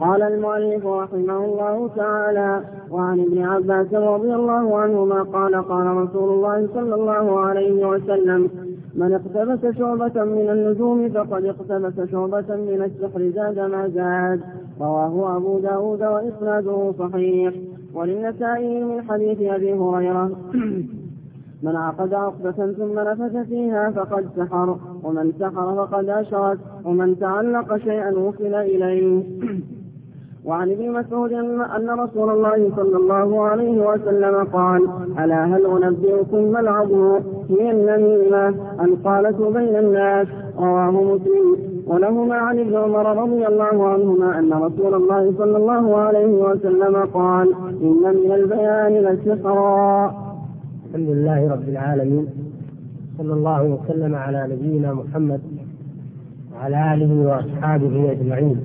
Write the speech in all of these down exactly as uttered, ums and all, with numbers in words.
قال المؤلف رحمه الله تعالى: وعن ابن عباس رضي الله عنهما قال قال رسول الله صلى الله عليه وسلم: من اقتبس شعبة من النجوم فقد اقتبس شعبة من السحر زاد ما زاد. رواه أبو داود وإسناده صحيح. وللنسائي من حديث أبي هريرة: من عقد عقدة ثم نفث فيها فقد سحر، ومن سحر فقد أشرك، ومن تعلق شيئا وكل إليه. وعن ابن مسعود أن رسول الله صلى الله عليه وسلم قال: ألا هل أنبئكم ما العضو؟ هي النميمة، القالة بين الناس. رواه مسلم. ولهما عن ابن عمر رضي الله عنهما أن رسول الله صلى الله عليه وسلم قال: إن من البيان لسحرا. الحمد لله رب العالمين، صلى الله وسلم على نبينا محمد وعلى آله وأصحابه أجمعين.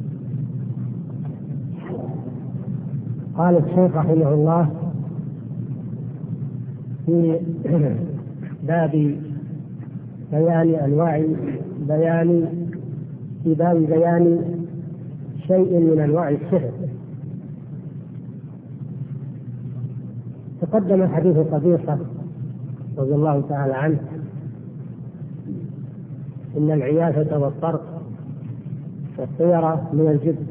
قال الشيخ رحمه الله في باب بيان أنواع بيان في باب بيان شيء من أنواع السحر. تقدم حديث قبيصة رضي الله تعالى عنه: إن العياثة والطرق والطيرة من الجبن.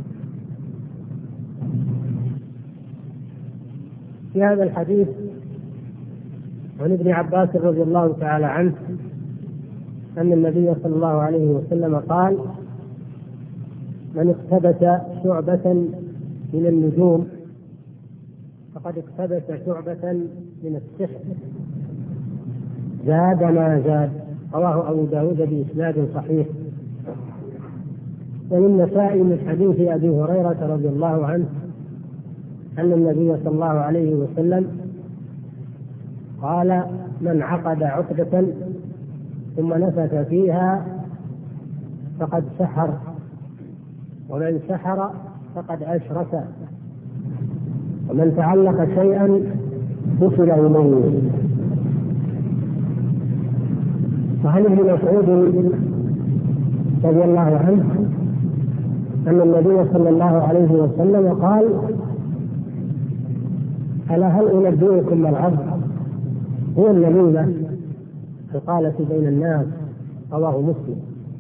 في هذا الحديث عن ابن عباس رضي الله تعالى عنه أن النبي صلى الله عليه وسلم قال: من اقتبس شعبة من النجوم فقد اقتبس شعبة من السحر زاد ما زاد. رواه أبو داود بإسناد صحيح. وللنسائي من حديث أبي هريرة رضي الله عنه أن النبي صلى الله عليه وسلم قال: من عقد عقدة ثم نفث فيها فقد سحر، ومن سحر فقد أشرك، ومن تعلق شيئا وكل إليه. وعن ابن مسعود رضي الله عنه أن النبي صلى الله عليه وسلم قال: ألا هل أنبئكم ما العض؟ هو النميمة، القالة بين الناس. رواه مسلم.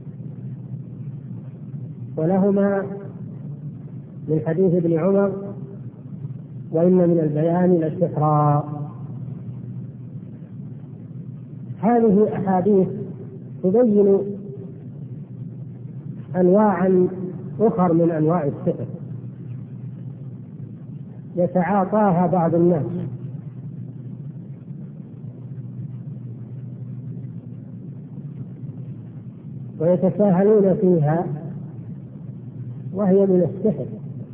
ولهما من حديث ابن عمر: وإن من البيان لسحرا. هذه أحاديث تبين أنواعا أخر من أنواع السحر يتعاطاها بعض الناس، ويتساهلون فيها، وهي من السحر.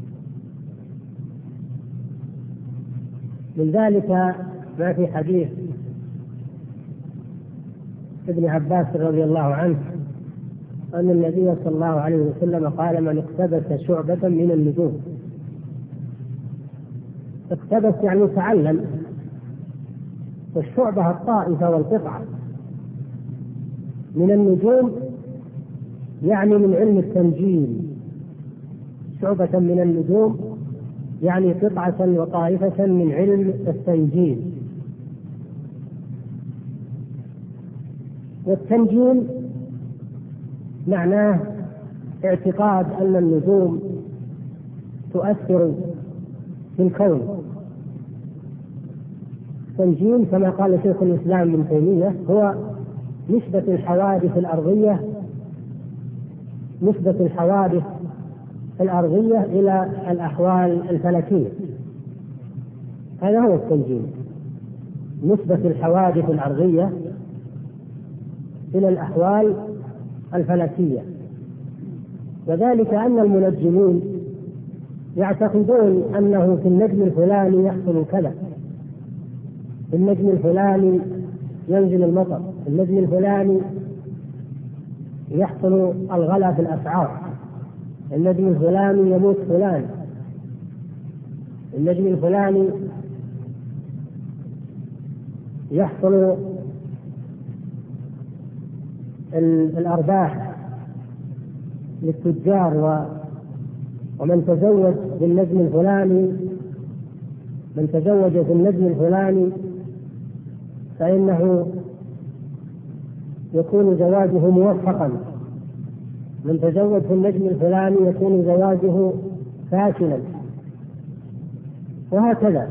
من ذلك ما في حديث ابن عباس رضي الله عنه أن النبي صلى الله عليه وسلم قال: من اقتبس شعبة من النجوم. اقتبس يعني تعلم، والشعبة الطائفة والقطعة. من النجوم يعني من علم التنجيم. شعبة من النجوم يعني قطعة وطائفة من علم التنجيم. والتنجيم معناه اعتقاد أن النجوم تؤثر في الكون. التنجيم كما قال شيخ الإسلام ابن تيمية هو نسبة الحوادث الأرضية نسبة الحوادث الأرضية إلى الأحوال الفلكية. هذا هو التنجيم، نسبة الحوادث الأرضية إلى الأحوال الفلكية. وذلك أن المنجمين يعتقدون أنه في النجم الفلاني يحصل كذا، في النجم الفلاني ينزل المطر، في النجم الفلاني يحصل الغلاء في الأسعار، النجم الفلاني يموت فلان، النجم الفلاني يحصل الأرباح للتجار ومن تزوج بالنجم الفلاني من تزوج بالنجم الفلاني فإنه يكون زواجه موفقا، من تزوج بالنجم الفلاني يكون زواجه فاشلا، وهكذا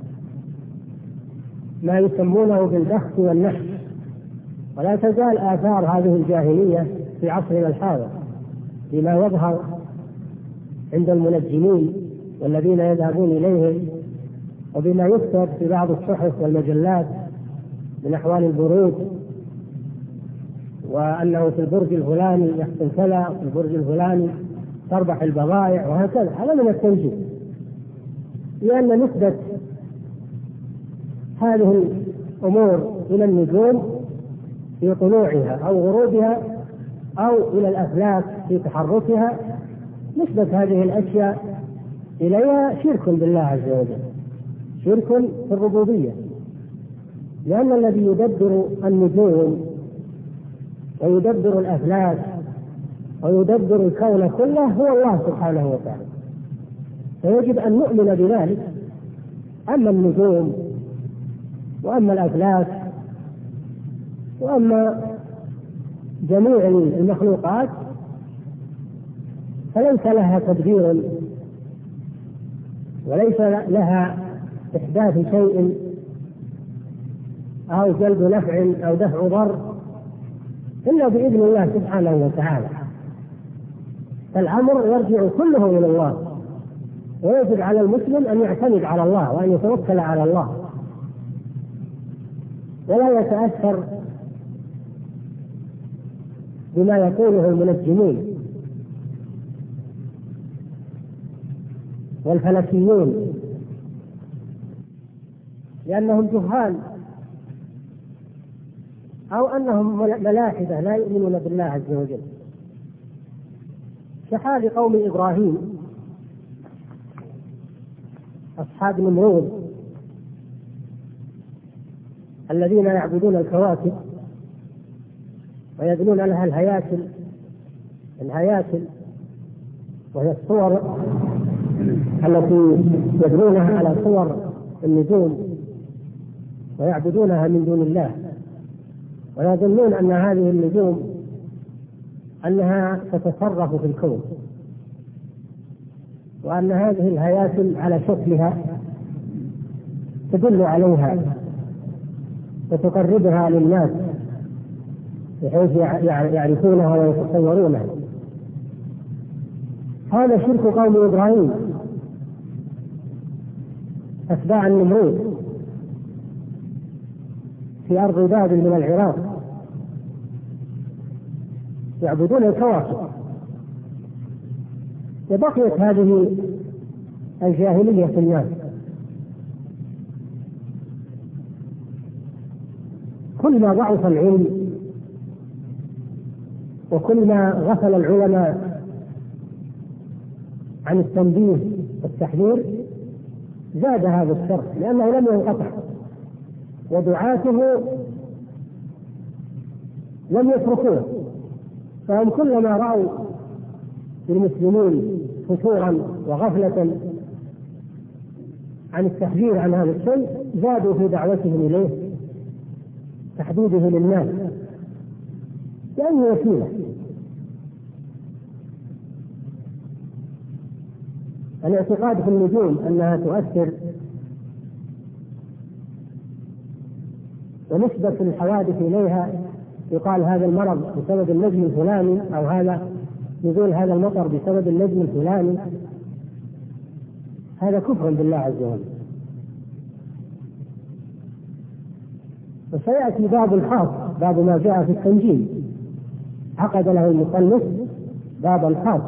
ما يسمونه بالبخت والنحس. ولا تزال آثار هذه الجاهلية في عصرنا الحاضر بما يظهر عند المنجمين والذين يذهبون إليهم، وبما يكتب في بعض الصحف والمجلات من أحوال البروج، وأنه في البرج الفلاني يحصل كذا، في البرج الفلاني تربح البضائع، وهكذا. هذا من التنجيم، لأن نسبة هذه الأمور إلى النجوم في طلوعها أو غروبها أو إلى الأفلاك في تحركها، نسبة هذه الأشياء إليها شرك بالله عز وجل، شرك في الربوبية، لأن الذي يدبر النجوم ويدبر الأفلاك ويدبر الكون كله هو الله سبحانه وتعالى، فيجب أن نؤمن بذلك. أما النجوم وأما الأفلاك وأما جميع المخلوقات فليس لها تدبير وليس لها إحداث شيء أو جلب نفع أو دفع ضر إلا بإذن الله سبحانه وتعالى. فالأمر يرجع كله إلى الله، ويجب على المسلم أن يعتمد على الله وأن يتوكل على الله، ولا يتأثر بما يقوله المنجمون والفلكيون، لأنهم جهال أو أنهم ملاحدة لا يؤمنون بالله عز وجل، كحال قوم إبراهيم أصحاب نمرود الذين يعبدون الكواكب ويبنون لها الهياكل الهياكل وهي الصور التي يبنونها على صور النجوم ويعبدونها من دون الله، ويظنون أن هذه النجوم أنها تتصرف في الكون، وأن هذه الهياكل على شكلها تدل عليها وتقربها للناس بحيث يعرفونها ويتصورونها. هذا شرك قوم إبراهيم أتباع النمرود في أرض بابل من العراق، يعبدون الكواكب. وبقيت هذه الجاهلية في الناس، كل ما ضعف العلم وكل ما غفل العلماء عن التنبيه والتحذير زاد هذا الشر، لأنه لم ينقطع ودعاته لم يتركوه، فهم كلما رأوا المسلمين فتورا وغفلة عن التحذير عن هذا الشيء زادوا في دعوتهم إليه، تحديده للناس، لأنه وسيلة. الاعتقاد في النجوم أنها تؤثر ونسبة الحوادث إليها، يقال هذا المرض بسبب النجم الفلاني، أو هذا نزول هذا المطر بسبب النجم الفلاني، هذا كفر بالله عز وجل. وسيأتي باب الخاص، باب ما جاء في التنجيم، عقد له المصنف باب الخاص.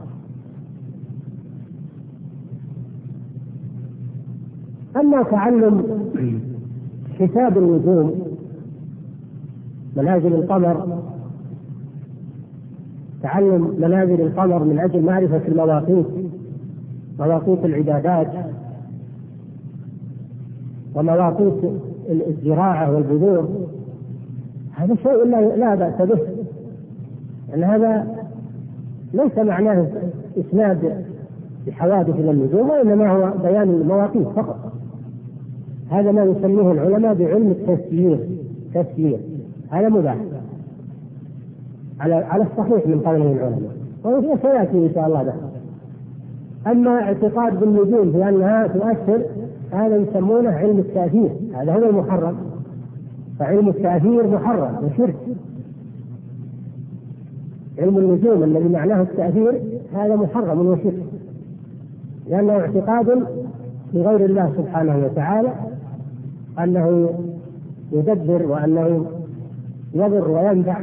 أما تعلم حساب النجوم، منازل القمر، تعلم منازل القمر من أجل معرفة المواقيت، مواقيت العبادات ومواقيت الزراعة والبذور، هذا شيء لا بأس به، لأن هذا ليس معناه إسناد بحوادث النجوم، وإنما هو بيان المواقيت فقط. هذا ما يسميه العلماء بعلم التسيير. تسيير هذا مباح على على الصحيح من قوله العلماء، وهو سيأتي إن شاء الله ده. أما اعتقاد بالنجوم بأنها تؤثر، هذا يسمونه علم التأثير، هذا هو المحرم. فعلم التأثير محرم وشرك. علم النجوم الذي معناه التأثير هذا محرم وشرك، لأنه اعتقاد لغير الله سبحانه وتعالى أنه يدبر وأنه يضر وينفع.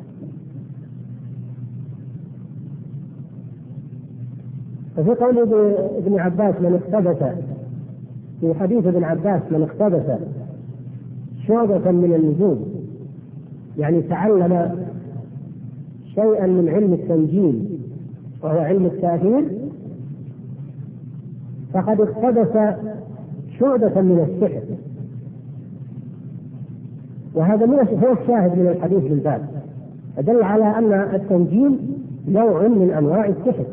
ففي قول ابن عباس من اقتبس، في حديث ابن عباس من اقتبس شعبة من النجوم، يعني تعلم شيئا من علم التنجيم وهو علم التأثير، فقد اقتبس شعبة من السحر. وهذا هو الشاهد من الحديث بالباب، فدل على أن التنجيم نوع من أنواع السحر،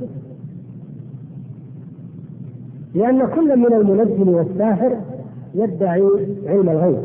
لأن كل من المنجم والساحر يدعي علم الغيب.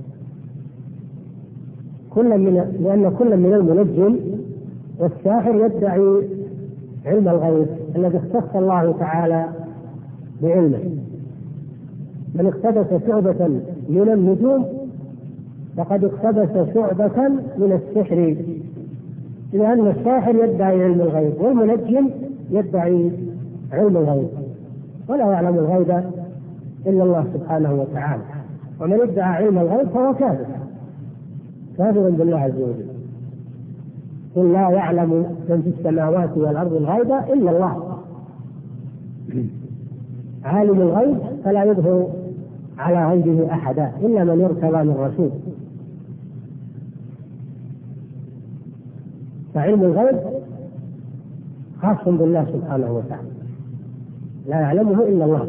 كل من لأن كل من المنجم والساحر يدعي علم الغيب الذي اختص الله تعالى بعلمه. من اقتبس شعبة من النجوم فقد اقتبس شعبة من السحر، لأن الساحر يدعي علم الغيب والمنجم يدعي علم الغيب، ولا يعلم الغيب إلا الله سبحانه وتعالى. ومن ادعى علم الغيب فهو كافر، كافر بالله عز وجل. قل لا يعلم من في السماوات والأرض الغيب إلا الله. عالم الغيب فلا يظهر على غيبه أحدا إلا من يرتضى من رسول. فعلم الغيب خاص بالله سبحانه وتعالى، لا يعلمه إلا الله،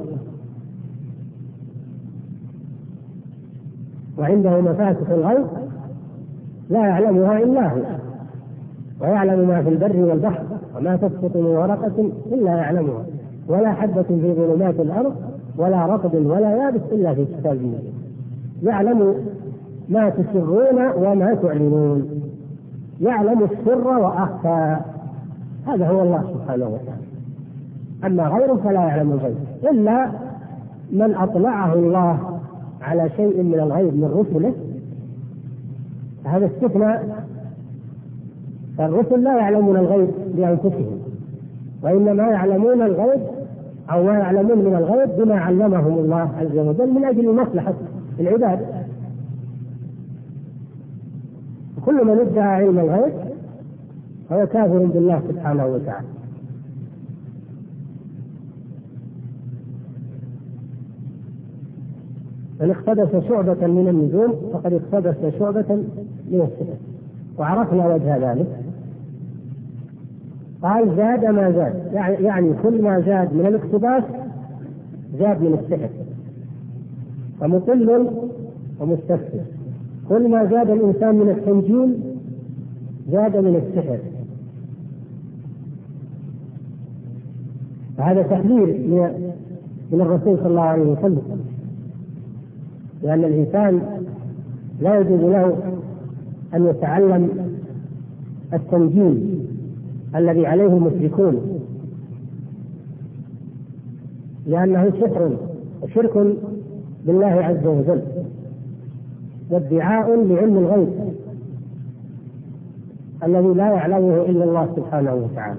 وعنده مفاتح الغيب لا يعلمها إلا هو، ويعلم ما في البر والبحر، وما تسقط من ورقة إلا يعلمها، ولا حبة في ظلمات الأرض ولا رطب ولا يابس إلا في كتاب مبين. يعلم ما تسرون وما تعلنون، يعلم السر وأخفى. هذا هو الله سبحانه وتعالى. أما غيره فلا يعلم الغيب إلا من أطلعه الله على شيء من الغيب من رسله، هذا استثناء. فالرسل لا يعلمون الغيب بأنفسهم، وإنما يعلمون الغيب أو ما يعلمون من الغيب بما علمهم الله عز وجل من أجل مصلحة العباد. كل من ادعى علم الغيب فهو كافر بالله سبحانه وتعالى. من اقتبس شعبة من النجوم فقد اقتبس شعبة من السحر. وعرفنا وجه ذلك. قال زاد ما زاد، يعني كل ما زاد من الاقتباس زاد من السحر، فمقل ومستكثر. كل ما زاد الإنسان من التنجيم زاد من السحر. فهذا تحذير من الرسول صلى الله عليه وسلم، لأن الإنسان لا يجوز له أن يتعلم التنجيم الذي عليه المشركون، لأنه سحر وشرك بالله عز وجل وادعاء لعلم الغيب الذي لا يعلمه إلا الله سبحانه وتعالى.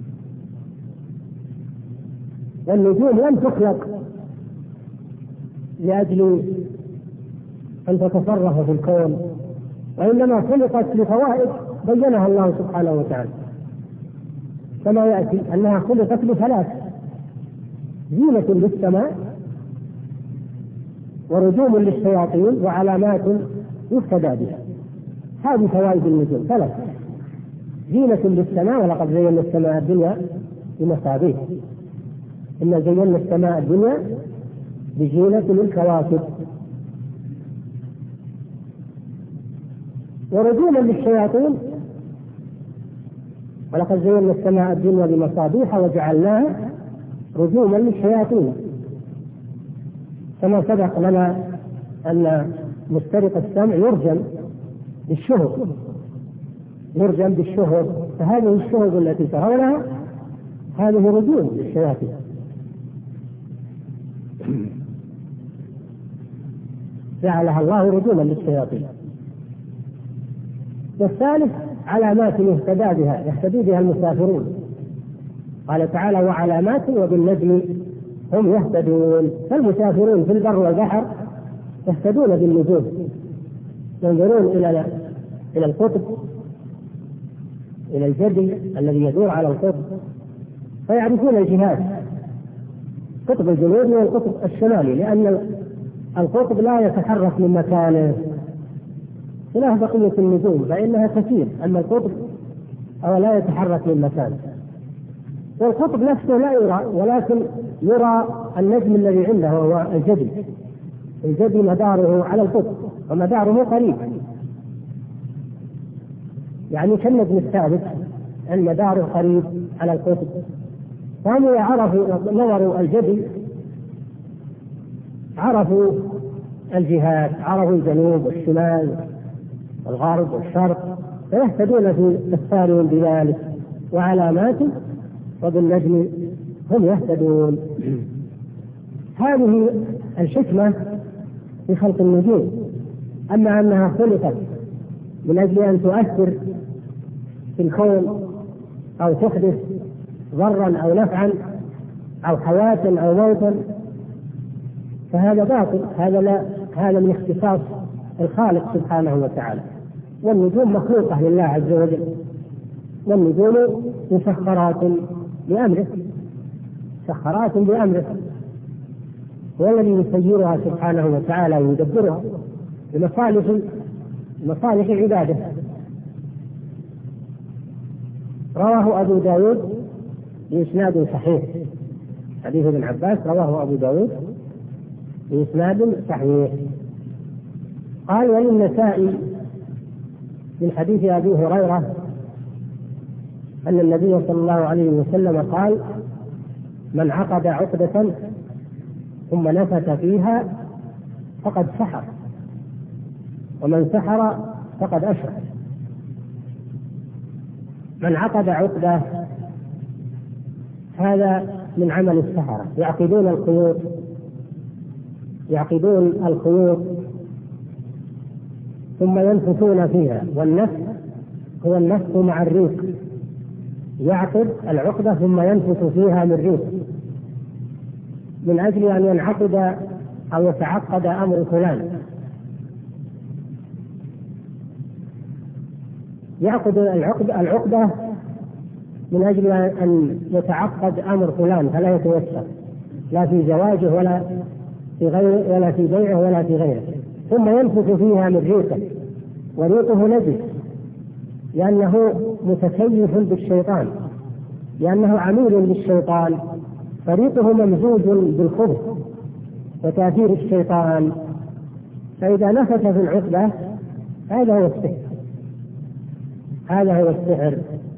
والنجوم لم تخلق لأجل أن تتصرف في الكون، وإنما خلقت لفوائد بينها الله سبحانه وتعالى، كما يأتي أنها خلقت لثلاث: زينة للسماء، ورجوم للشياطين، وعلامات يهتدى بها. هذه فوائد النجوم ثلاث: زينة للسماء، ولقد زينا السماء الدنيا بمصابيح، إن زينا السماء الدنيا بزينة للكواكب. ورجوما للشياطين، ولقد زينا السماء الدنيا بمصابيح وجعلناها رجوما للشياطين، كما سبق لنا أن مسترق السمع يرجم بالشهب، يرجم بالشهب، فهذه الشهب التي ترونها هذه رجوم للشياطين. جعلها الله رجوما للشياطين. والثالث علامات يهتدى بها يهتدي بها المسافرون، قال تعالى وعلامات وبالنجم هم يهتدون. فالمسافرون في البر والبحر يهتدون بالنجوم، ينظرون إلى إلى القطب، إلى الجدي الذي يدور على القطب، فيعرفون الجهات، قطب الجنوبي والقطب الشمالي، لأن القطب لا يتحرك من مكانه خلاف بقية النجوم فإنها تسير، أما القطب أو لا يتحرك من مكانه. والقطب نفسه لا يرى، ولكن يرى النجم الذي عنده هو الجدي. الجدي مداره على القطب ومداره قريب، يعني كالنجم الثابت أن مداره قريب على القطب. فهم عرفوا نظروا الجدي، عرفوا الجهات، عرفوا الجنوب والشمال والغرب والشرق، فيهتدون في أسفارهم بذلك. وعلامات وبالنجم هم يهتدون. هذه الحكمة في خلق النجوم. أما أنها خلقت من أجل أن تؤثر في الكون أو تحدث ضرا أو نفعا أو حياة أو موتا فهذا باطل، هذا لا هذا من اختصاص الخالق سبحانه وتعالى. والنجوم مخلوقة لله عز وجل، والنجوم مسخرات بأمره، مسخرات بأمره، هو الذي يسيرها سبحانه وتعالى ويدبرها لمصالح مصالح عباده. رواه أبو داود بإسناد صحيح، حديث ابن عباس رواه أبو داود بإسناد صحيح. قال وللنسائي من حديث أبي هريرة أن النبي صلى الله عليه وسلم قال من عقد عقدة ثم نفث فيها فقد سحر، ومن سحر فقد أشرك. من عقد عقدة هذا من عمل السحرة، يعقدون الخيوط يعقدون الخيوط ثم ينفثون فيها، والنفث هو النفث مع الريق، يعقد العقدة ثم ينفث فيها من ريق من أجل أن ينعقد أو يتعقد أمر فلان. يعقد العقدة, العقدة من أجل أن يتعقد أمر فلان فلا يتوسع لا في زواجه ولا في غيره ولا في بيعه ولا في غيره، ثم ينفث فيها من ريقه، وريقه نجس لأنه متكيف بالشيطان، لأنه عميل للشيطان، فريقه ممزوج بالخبث وتأثير الشيطان. فإذا نفث في العقدة هذا هو السحر، هذا هو السحر.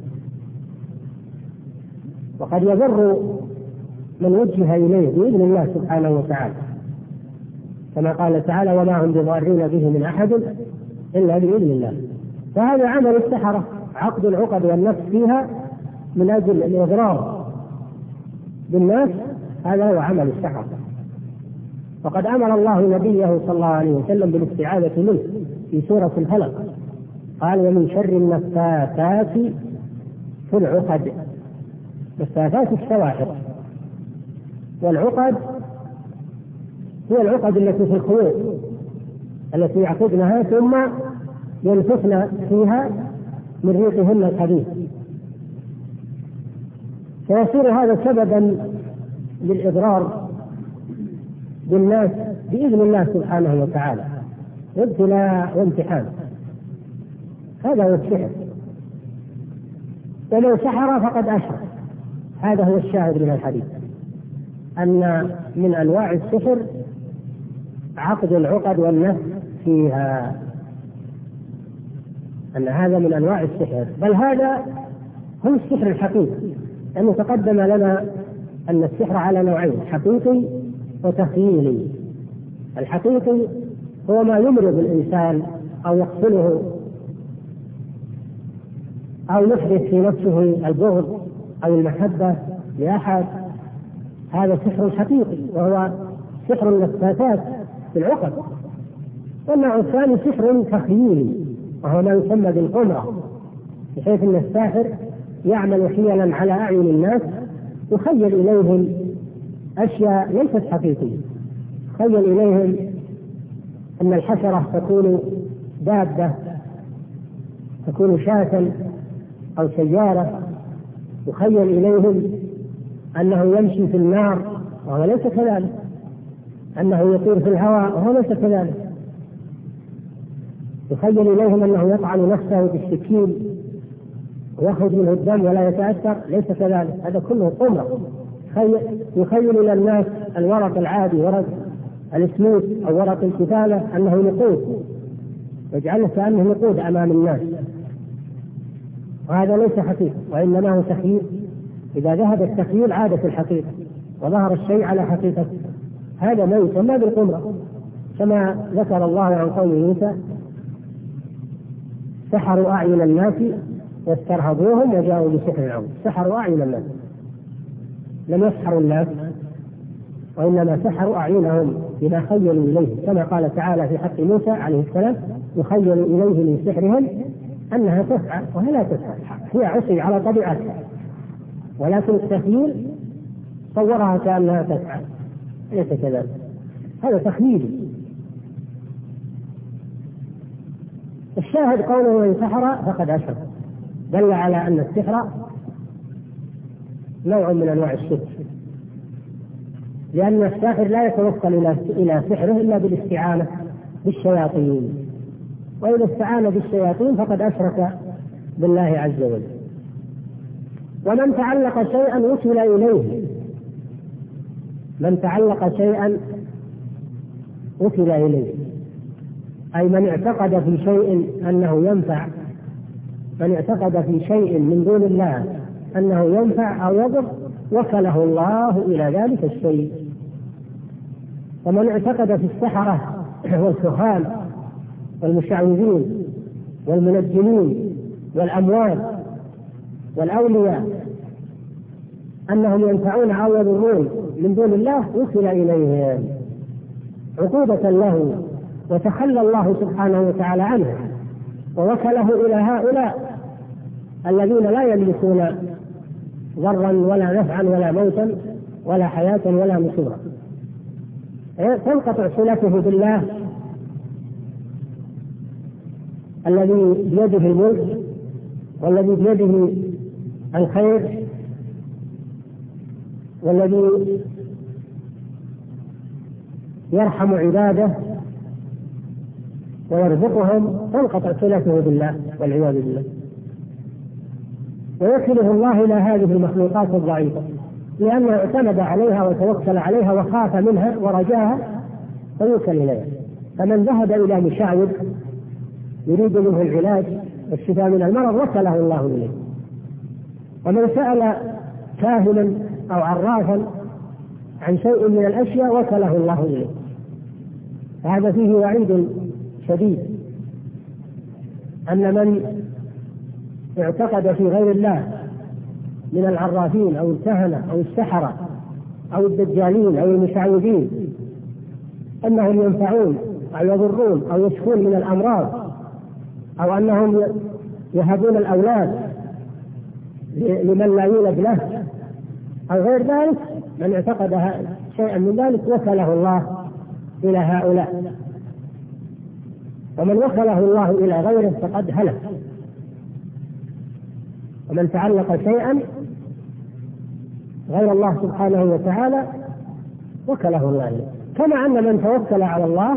وقد يضر من وجه إليه بإذن الله سبحانه وتعالى، كما قال تعالى وما هم بضارين به من أحد إلا بإذن الله. فهذا عمل السحرة، عقد العقد والنفس فيها من أجل الإضرار بالناس، هذا هو عمل السحرة. وقد أمر الله نبيه صلى الله عليه وسلم بالاستعاذة منه في سورة الفلق، قال ومن شر النفاثات في العقد. نفاثات السواحر، والعقد هي العقد التي في الخيوط التي يعقدنها ثم ينفثن فيها من ريقهن الخبيث، فيصير هذا سببا للإضرار بالناس بإذن الله سبحانه وتعالى، ابتلاء وامتحان. هذا هو السحر. ولو سحر فقد أشرك. هذا هو الشاهد من الحديث، أن من أنواع السحر عقد العقد والنفث فيها، أن هذا من أنواع السحر، بل هذا هو السحر الحقيقي، لأنه تقدم لنا أن السحر على نوعين: حقيقي وتخييلي. الحقيقي هو ما يمرض الإنسان أو يقتله أو يحدث في نفسه البغض أو المحبة لأحد، هذا سحر حقيقي وهو سحر النفاثات في العقد. والنوع الثاني سحر تخييلي وهو ما يسمى بالقمرة، بحيث أن الساحر يعمل حيلا على أعين الناس يخيل إليهم أشياء ليست حقيقية. يخيل إليهم أن الحشرة تكون دابة، تكون شاة أو سيارة. يخيل إليهم أنه يمشي في النار وهو ليس كذلك، أنه يطير في الهواء وهو ليس كذلك. يخيل إليهم أنه يطعن نفسه بالسكين ويخرج منه الدم ولا يتأثر، ليس كذلك. هذا كله قمرة. يخيل إلى الناس الورق العادي، ورق الاسموت أو ورق الكتابة، أنه نقود، يجعله كأنه نقود أمام الناس، وهذا ليس حقيقة وإنما هو تخييل. إذا ذهب التخييل عادت الحقيقة وظهر الشيء على حقيقته. هذا ما يسمى بالقمرة، كما ذكر الله عن قوم موسى: سحروا أعين الناس واسترهبوهم وجاءوا بسحر عظيم. سحروا أعين الناس، لم يسحروا الناس وإنما سحروا أعينهم بما خيلوا إليه، كما قال تعالى في حق موسى عليه السلام: يخيل إليه من سحرهم أنها تسعى وهي لا تسعى، هي عصي على طبيعتها، ولكن التخييل صورها كأنها تسعى، ليس كذلك. هذا تخييل. الشاهد قوله من سحر فقد أشرك، دل على أن السحر نوع من أنواع الشرك، لأن الساحر لا يتوصل إلى سحره إلا بالاستعانة بالشياطين، وإذا استعان بالشياطين فقد أشرك بالله عز وجل. ومن تعلق شيئا وكل إليه، من تعلق شيئا وكل إليه، أي من اعتقد في شيء أنه ينفع، من اعتقد في شيء من دون الله أنه ينفع أو يضر وكله الله إلى ذلك الشيء. ومن اعتقد في السحرة والكهان والمشعوذين والمنجمين والأموات والأولياء أنهم ينفعون أو يضرون من دون الله وكل إليهم عقوبة له، وتخلى الله سبحانه وتعالى عنه ووكله إلى هؤلاء الذين لا يملكون ضرا ولا نفعا ولا موتا ولا حياة ولا نشورا. تنقطع صلته بالله الذي بيده الملك والذي بيده الخير والذي يرحم عباده ويرزقهم، تنقطع صلته بالله والعياذ بالله، ويكله الله إلى هذه المخلوقات الضعيفة لأنه اعتمد عليها وتوكل عليها وخاف منها ورجاها فيوكل إليها. فمن ذهب إلى مشعوذ يريد منه العلاج والشفاء من المرض وكله الله إليه. ومن سأل كاهنا أو عرافا عن شيء من الأشياء وكله الله إليه. هذا فيه وعيد شديد أن من اعتقد في غير الله من العرافين أو الكهنة أو السحرة أو الدجالين أو المشعوذين أنهم ينفعون أو يضرون أو يشفون من الأمراض أو أنهم يهبون الأولاد لمن لا يولد له أو غير ذلك، من اعتقد شيئا من ذلك وكله الله إلى هؤلاء. ومن وكله الله إلى غيره فقد هلك. ومن تعلق شيئا غير الله سبحانه وتعالى وكله الله إليه. كما أن من توكل على الله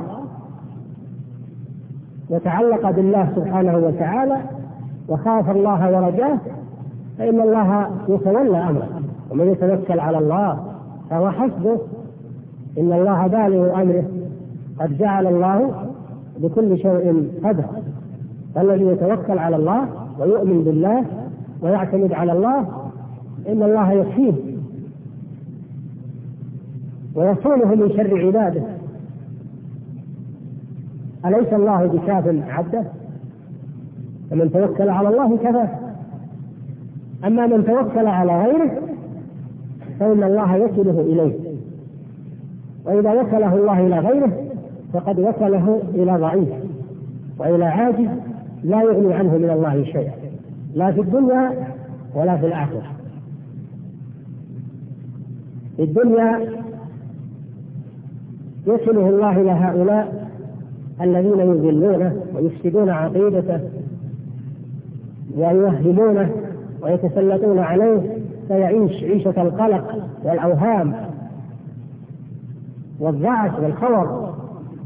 وتعلق بالله سبحانه وتعالى وخاف الله ورجاه فإن الله يتولى أمره. ومن يتوكل على الله فهو حسبه، إن الله بالغ أمره قد جعل الله بكل شيء قدر. فالذي يتوكل على الله ويؤمن بالله ويعتمد على الله إن الله يكفيه ويصونه من شر عباده. أليس الله بكاف عبده؟ فمن توكل على الله كفاه. أما من توكل على غيره فإن الله يكله إليه، وإذا وكله الله إلى غيره فقد وكله إلى ضعيف وإلى عاجز لا يغني عنه من الله شيئا، لا في الدنيا ولا في الآخرة. في الدنيا يكله الله إلى هؤلاء الذين يذلونه ويفسدون عقيدته ويوهمونه ويتسلطون عليه، فيعيش عيشة القلق والأوهام والضعف والخور.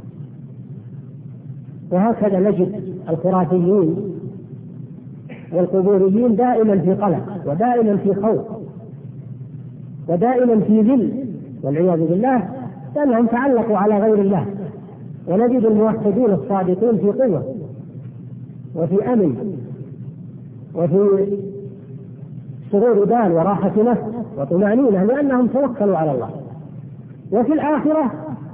وهكذا نجد الخرافيين والقبوريين دائما في قلق ودائما في خوف ودائما في ذل والعياذ بالله، لأنهم تعلقوا على غير الله. ونجد الموحدين الصادقين في قوة وفي أمن وفي سرور بال وراحة نفس وطمأنينة، لأنهم توكلوا على الله. وفي الآخرة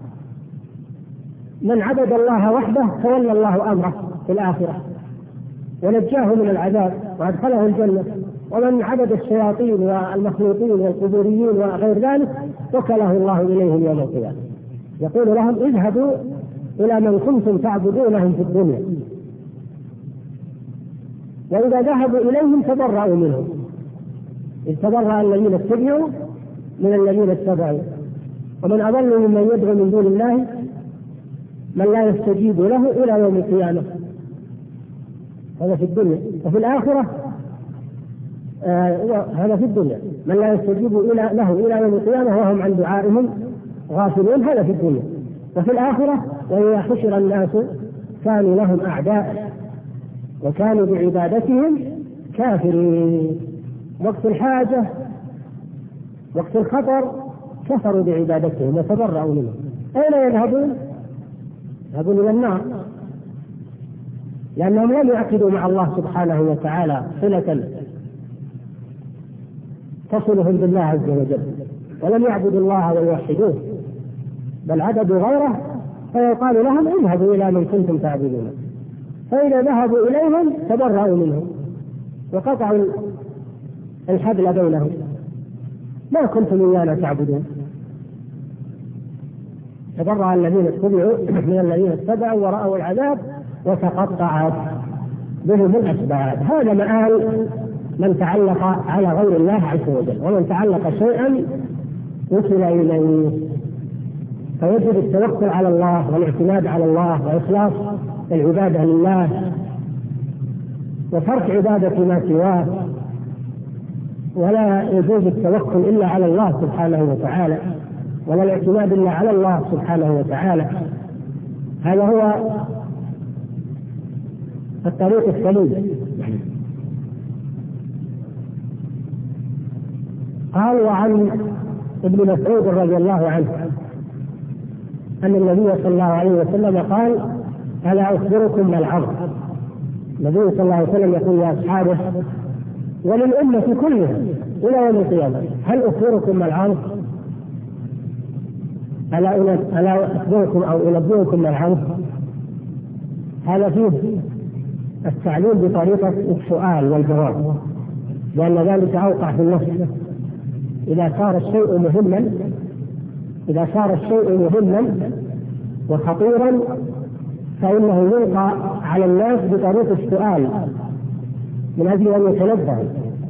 من عبد الله وحده تولى الله أمره في الآخرة ونجاه من العذاب وأدخله الجنة، ومن عبد الشياطين والمخلوقين والقبوريين وغير ذلك وكله الله إليهم يوم القيامة. يقول لهم اذهبوا إلى من كنتم تعبدونهم في الدنيا، وإذا ذهبوا إليهم تبرأوا منهم، إذ تبرأ الذين اتبعوا من الذين اتبعوا، ومن أضل ممن يدعو من دون الله من لا يستجيب له إلى يوم القيامة. هذا في الدنيا. وفي الآخرة آه هذا في الدنيا من لا يستجيب إلى له إلى يوم القيامة وهم عن دعائهم غافلون، هذا في الدنيا. وفي الآخرة وإذا حشر الناس كانوا لهم أعداء وكانوا بعبادتهم كافرين. وقت الحاجة وقت الخطر كفروا بعبادتهم وتبرأوا منهم. أين يذهبون؟ يذهبون إلى النار، لأنهم لم يعقدوا مع الله سبحانه وتعالى صلة تصلهم بالله عز وجل، ولم يعبدوا الله ويوحدوه، بل عبدوا غيره، فيقال لهم اذهبوا إلى من كنتم تعبدون. فإذا ذهبوا إليهم تبرأوا منهم وقطعوا الحبل بينهم، ما كنتم إيانا تعبدون. تبرأ الذين اتبعوا من الذين اتبعوا ورأوا العذاب وتقطعت بهم الأسباب. هذا مآل من تعلق على غير الله عز وجل، ومن تعلق شيئا وصل إليه. فيجب التوكل على الله والاعتماد على الله وإخلاص العبادة لله وترك عبادة ما سواه، ولا يجوز التوكل إلا على الله سبحانه وتعالى، ولا الاعتماد إلا على الله سبحانه وتعالى. هذا هو الطريق السليم. قال وعن ابن مسعود رضي الله عنه أن النبي صلى الله عليه وسلم قال ألا أخبركم ما العظم؟ النبي صلى الله عليه وسلم يقول لأصحابه وللأمة كلها إلى يوم القيامة هل أخبركم ما العظم؟ ألا أخبركم أو أنبئكم ما العظم؟ هذا فيه التعليم بطريقة السؤال والجواب، لأن ذلك أوقع في النفس. إذا صار الشيء مهما إذا صار الشيء مهما وخطيرا فإنه يلقى على الناس بطريقة السؤال من أجل أن يتنبهوا.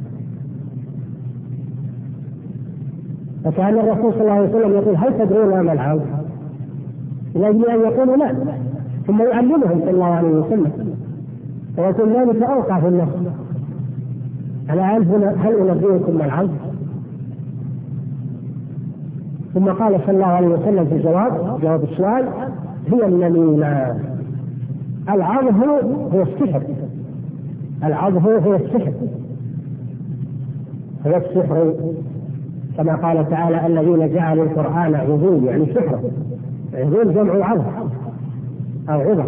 فكان الرسول صلى الله عليه وسلم يقول هل تدرون ما العظم؟ من أجل أن يقولوا لا، ثم يعلمهم صلى الله عليه وسلم، ويكون ذلك أوقع في النفس. ألا هل أنبئكم ما العظم؟ ثم قال صلى الله عليه وسلم في الجواب جواب السؤال هي النميمة. العظم هو السحر، العظم هو السحر هو السحر كما قال تعالى الذين جعلوا القرآن عظيم، يعني سحر. عظيم جمع عظم أو عظة،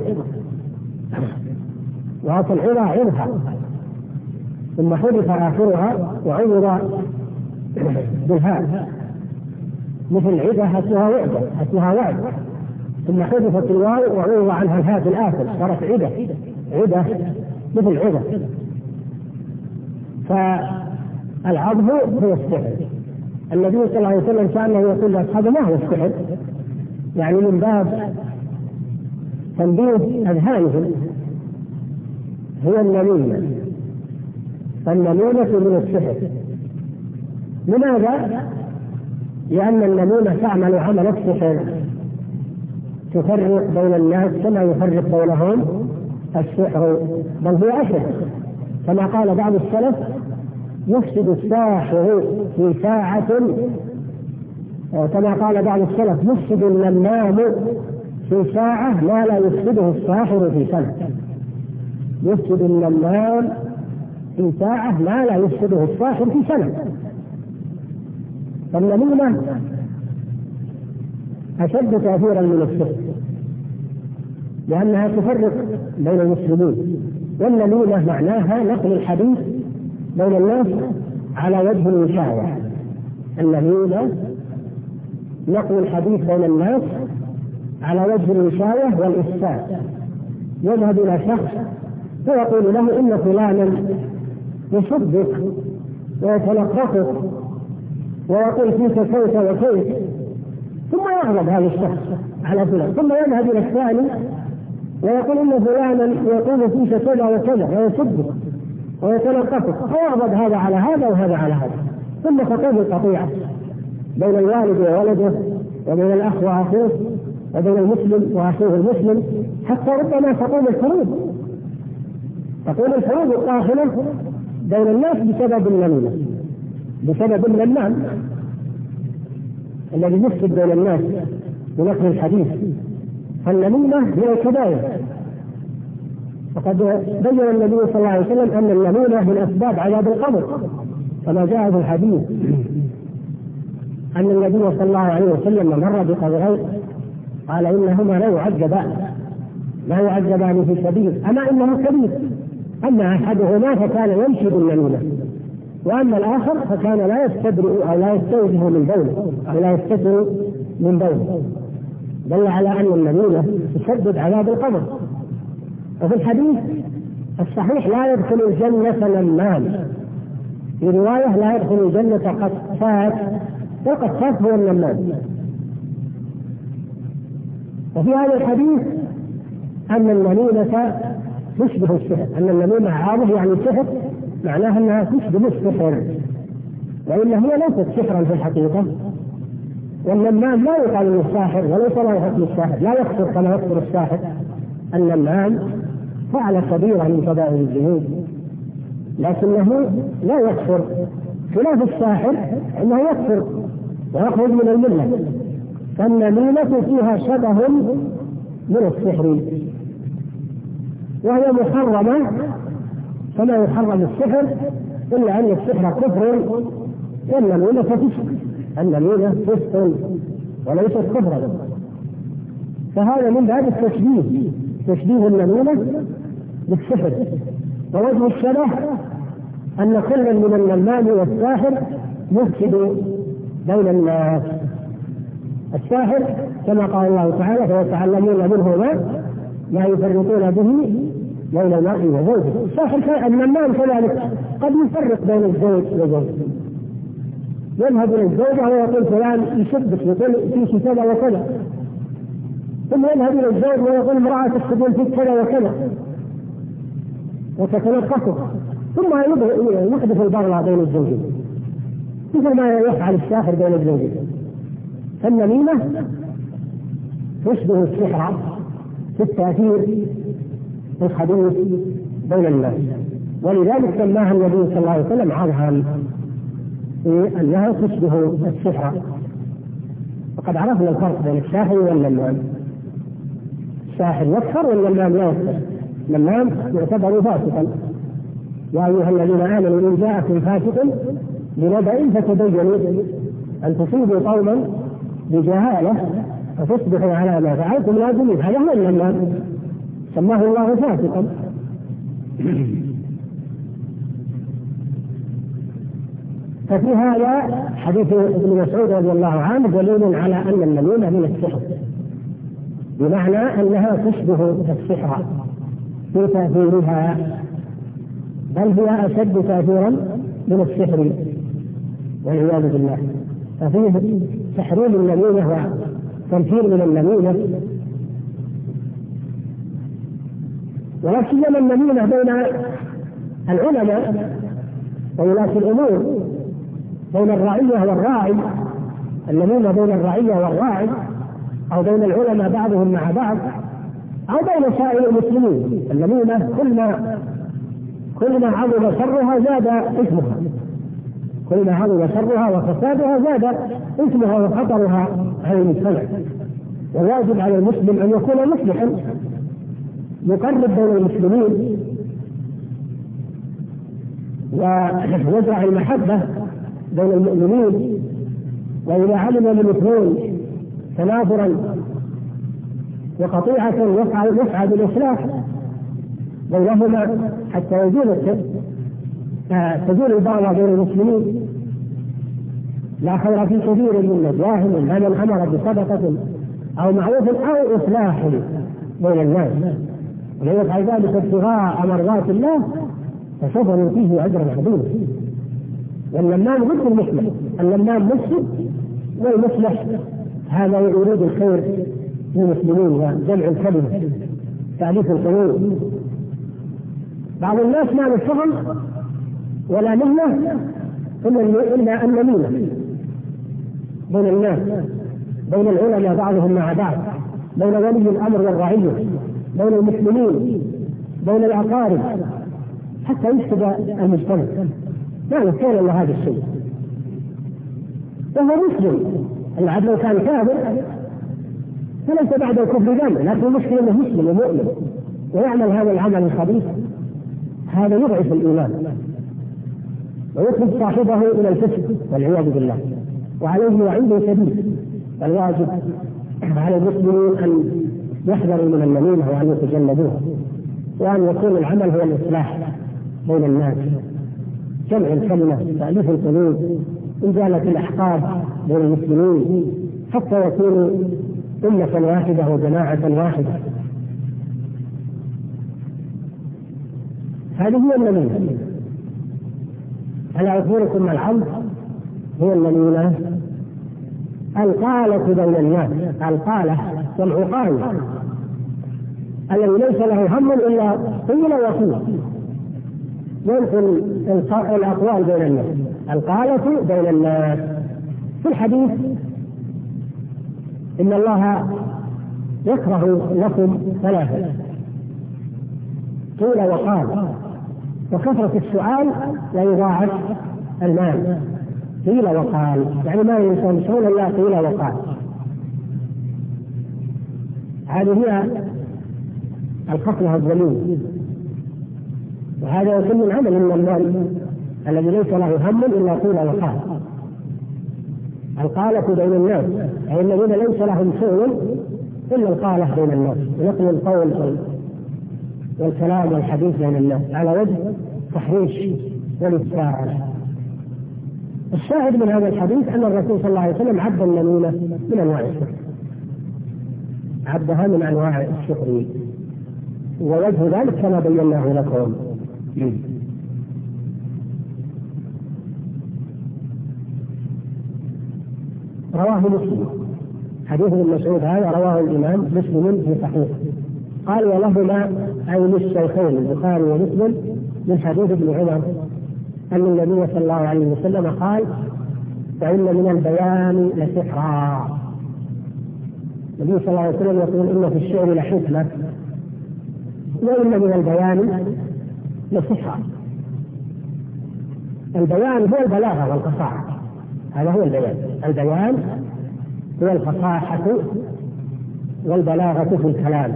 وأصل عظة عظها ثم حذف آخرها وعوض بالهاء. مثل عدة أصلها وعدة أصلها وعد، ثم حذفت الواو وعوض عنها الهاء في الآخر صارت عدة، عدة مثل عدة. فالعضب هو السحر. النبي صلى الله عليه وسلم كأنه يقول لأصحابه ما هو السحر، يعني من باب تنبيه أذهانهم، هو النميمة، فالنميمة من السحر. لماذا؟ لأن النميمة تعمل عمل السحر، تفرق بين الناس كما يفرق بينهم السحر، بل هو أشد، كما قال بعض السلف: يفسد الساحر في ساعة، كما قال بعض السلف: يفسد النمام في ساعة ما لا يفسده الساحر في سنة. يفسد النمام في ساعة ما لا يفسده الساحر في سنة. فالنميمة أشد تأثيرا من السحر، لأنها تفرق بين المسلمين، والنميمة معناها نقل الحديث بين الناس على وجه المشاوة. النميمة نقل الحديث بين الناس على وجه المشاوة والإفساد. يذهب إلى شخص ويقول له: إن فلانا يصدق ويتلقفك ويقول فيك كيف وكيف، ثم يغضب هذا الشخص على فلان، ثم يذهب إلى الثاني ويقول: إن فلانا يقول فيك كذا وكذا ويصدق ويتلقفك، فيغضب هذا على هذا وهذا على هذا، ثم تقوم القطيعة بين الوالد وولده، وبين الأخ وأخوه، وبين المسلم وأخوه المسلم، حتى ربما تقوم الحروب، تقوم الحروب القاهرة بين الناس بسبب النميمة، بسبب النمام الذي يفسد بين الناس بنقل الحديث. فالنميمة من الكبائر، وقد بين النبي صلى الله عليه وسلم أن النميمة من أسباب عذاب القبر، كما جاء في الحديث أن النبي صلى الله عليه وسلم مر بقبرين قال: إنهما لا يعذبان لا يعذبان في سبيل، أما إنه كبير، أما أحدهما فكان يمشي بالنميمة، وأما الآخر فكان لا يستبرئ أو لا يستوجه من بوله أو لا يستتر من بوله، دل على أن النميمة تسبب عذاب القبر. وفي الحديث الصحيح: لا يدخل الجنة نمام، في رواية: لا يدخل الجنة قساس، والقساس هو النمام. وفي هذا الحديث أن النميمة تشبه السحر، أن النميمة عاضة يعني سحر، معناها أنها تشبه السحر، وإن هي ليست سحرا في الحقيقة. والنمام لا يقال له الساحر وليس له حكم الساحر، لا يكفر كما يكفر الساحر. النمام فعل كبيرا من كبائر الذنوب، لكنه لا يكفر، خلاف الساحر انه يكفر ويخرج من المله. فالنميمة فيها شبه من السحر، وهي محرمة كما يحرم السحر، إلا أن السحر كفر والنميمة فسق، النميمة فسق وليست كفرا. فهذا من باب التشبيه، تشبيه النميمة بالسحر. ووجه الشبه أن كل من النمام والساحر يفسد بين الناس. الساحر كما قال الله تعالى: فيتعلمون منه ما ما يفرقون به بين المرء وزوجه. الساحر النمام كذلك قد يفرق بين الزوج وزوجه، يذهب الى الزوجه ويقول فلان يشبك يقول فيك كذا وكذا، ثم يذهب الى الزوج ويقول امرأتك تقول فيك كذا وكذا وتتلقفه، ثم يحدث البغضاء بين الزوجين مثل ما يفعل الساحر بين الزوجين. فالنميمة تشبه السحر في التأثير الخبيث بين الناس، ولذلك سماها النبي صلى الله عليه وسلم عضها، في أنها تشبه السحر. وقد عرفنا الفرق بين الساحر والنمام. الساحر يكفر والنمام لا يكفر، النمام يعتبر فاسقا. يا أيها الذين آمنوا إن جاءكم فاسق بنبأ فتبينوا أن تصيبوا قوما بجهالة فتصبحوا على ما فعلتم نادمين. هذا هو النمام، سماه الله فاسقا. ففي هذا حديث ابن مسعود رضي الله عنه دليل على أن النميمة من السحر، بمعنى أنها تشبه السحر في تأثيرها، بل هي أشد تأثيرا من السحر والعياذ بالله. ففيه تحريم النميمة وتنفير من النميمة، ولا سيما النميمة بين العلماء وولاة الأمور، بين الرعية والراعي، النميمة بين الرعية والراعي، أو بين العلماء بعضهم مع بعض، أو بين سائر المسلمين. النميمة كل ما كل ما عظم شرها زاد إثمها، كل ما عظم شرها وفسادها زاد إثمها وخطرها على المجتمع. وواجب على المسلم أن يكون مصلحا يقرب بين المسلمين ويزرع المحبة بين المؤمنين. وإذا علم المسلمون تنافرا وقطيعة يسعى بالإصلاح بينهما حتى يزول تزول البغضة بين المسلمين. لا خير في كثير من نجواهم من من أمر بصدقة أو معروف أو إصلاح بين الناس، ومن يفعل ذلك ابتغاء مرضات الله فسوف نؤتيه أجرا عظيما. واللمام ضد المصلح، اللمام مفسد والمصلح هذا يريد الخير للمسلمين وجمع الكلمة تأليف القلوب. بعض الناس ما له شغل ولا مهنة إلا النميمة بين الناس، بين العلماء بعضهم مع بعض، بين ولي الأمر والرعية، بين المسلمين، بين الأقارب، حتى يفسد المجتمع. لا يمكن إلا هذا الشيء. وهو مسلم، العبد لو كان كافر فليس بعد الكفر ذنب، لكن المشكلة أنه مسلم ومؤمن ويعمل هذا العمل الخبيث، هذا يضعف الإيمان ويخرج صاحبه إلى الفسق والعياذ بالله، وعليه وعيد شديد. فالواجب على المسلمين أن يحذروا من النميمة وأن يتجنبوها، وأن يكون العمل هو الإصلاح بين الناس، جمع الكلمة، تأليف القلوب، إزالة الأحقاد بين المسلمين حتى يكونوا أمة واحدة وجماعة واحدة. هذه هي النميمة. ألا أخبركم ما العمد هي النميمة؟ القالة بين الناس. القالة جمع قال، الذي ليس له هم إلا قيل وقيل، ينقل الأقوال بين الناس. القالة بين الناس. في الحديث إن الله يكره لكم ثلاثة، قيل وقال، وكثرة السؤال لا يضاعف المال. قيل وقال يعني ما ينسون إلا قيل وقال. هذه هي الخطوة الذليل، وهذا يكون من عمل من المال الذي ليس له هم إلا قيل وقال. القالة بين الناس أي الذين ليس لهم شيء إلا القالة بين الناس، نقل القول والكلام والحديث بين الناس على وجه تحريش والإفساد. الشاهد من هذا الحديث أن الرسول صلى الله عليه وسلم عد النميمة من أنواع الشكر، عدها من أنواع الشكر، ووجه ذلك كما بيناه لكم. رواه مسلم، حديث ابن مسعود هذا رواه الإمام مسلم في صحيحه. قال ولهما أي للشيخين البخاري ومسلم من حديث ابن عمر أن النبي صلى الله عليه وسلم قال فإن من البيان لسحرا. النبي صلى الله عليه وسلم يقول إن في الشعر لحكمة وإن من البيان لسحرا. البيان هو البلاغة والفصاحة، هذا هو البيان. البيان هو الفصاحة والبلاغة في الكلام،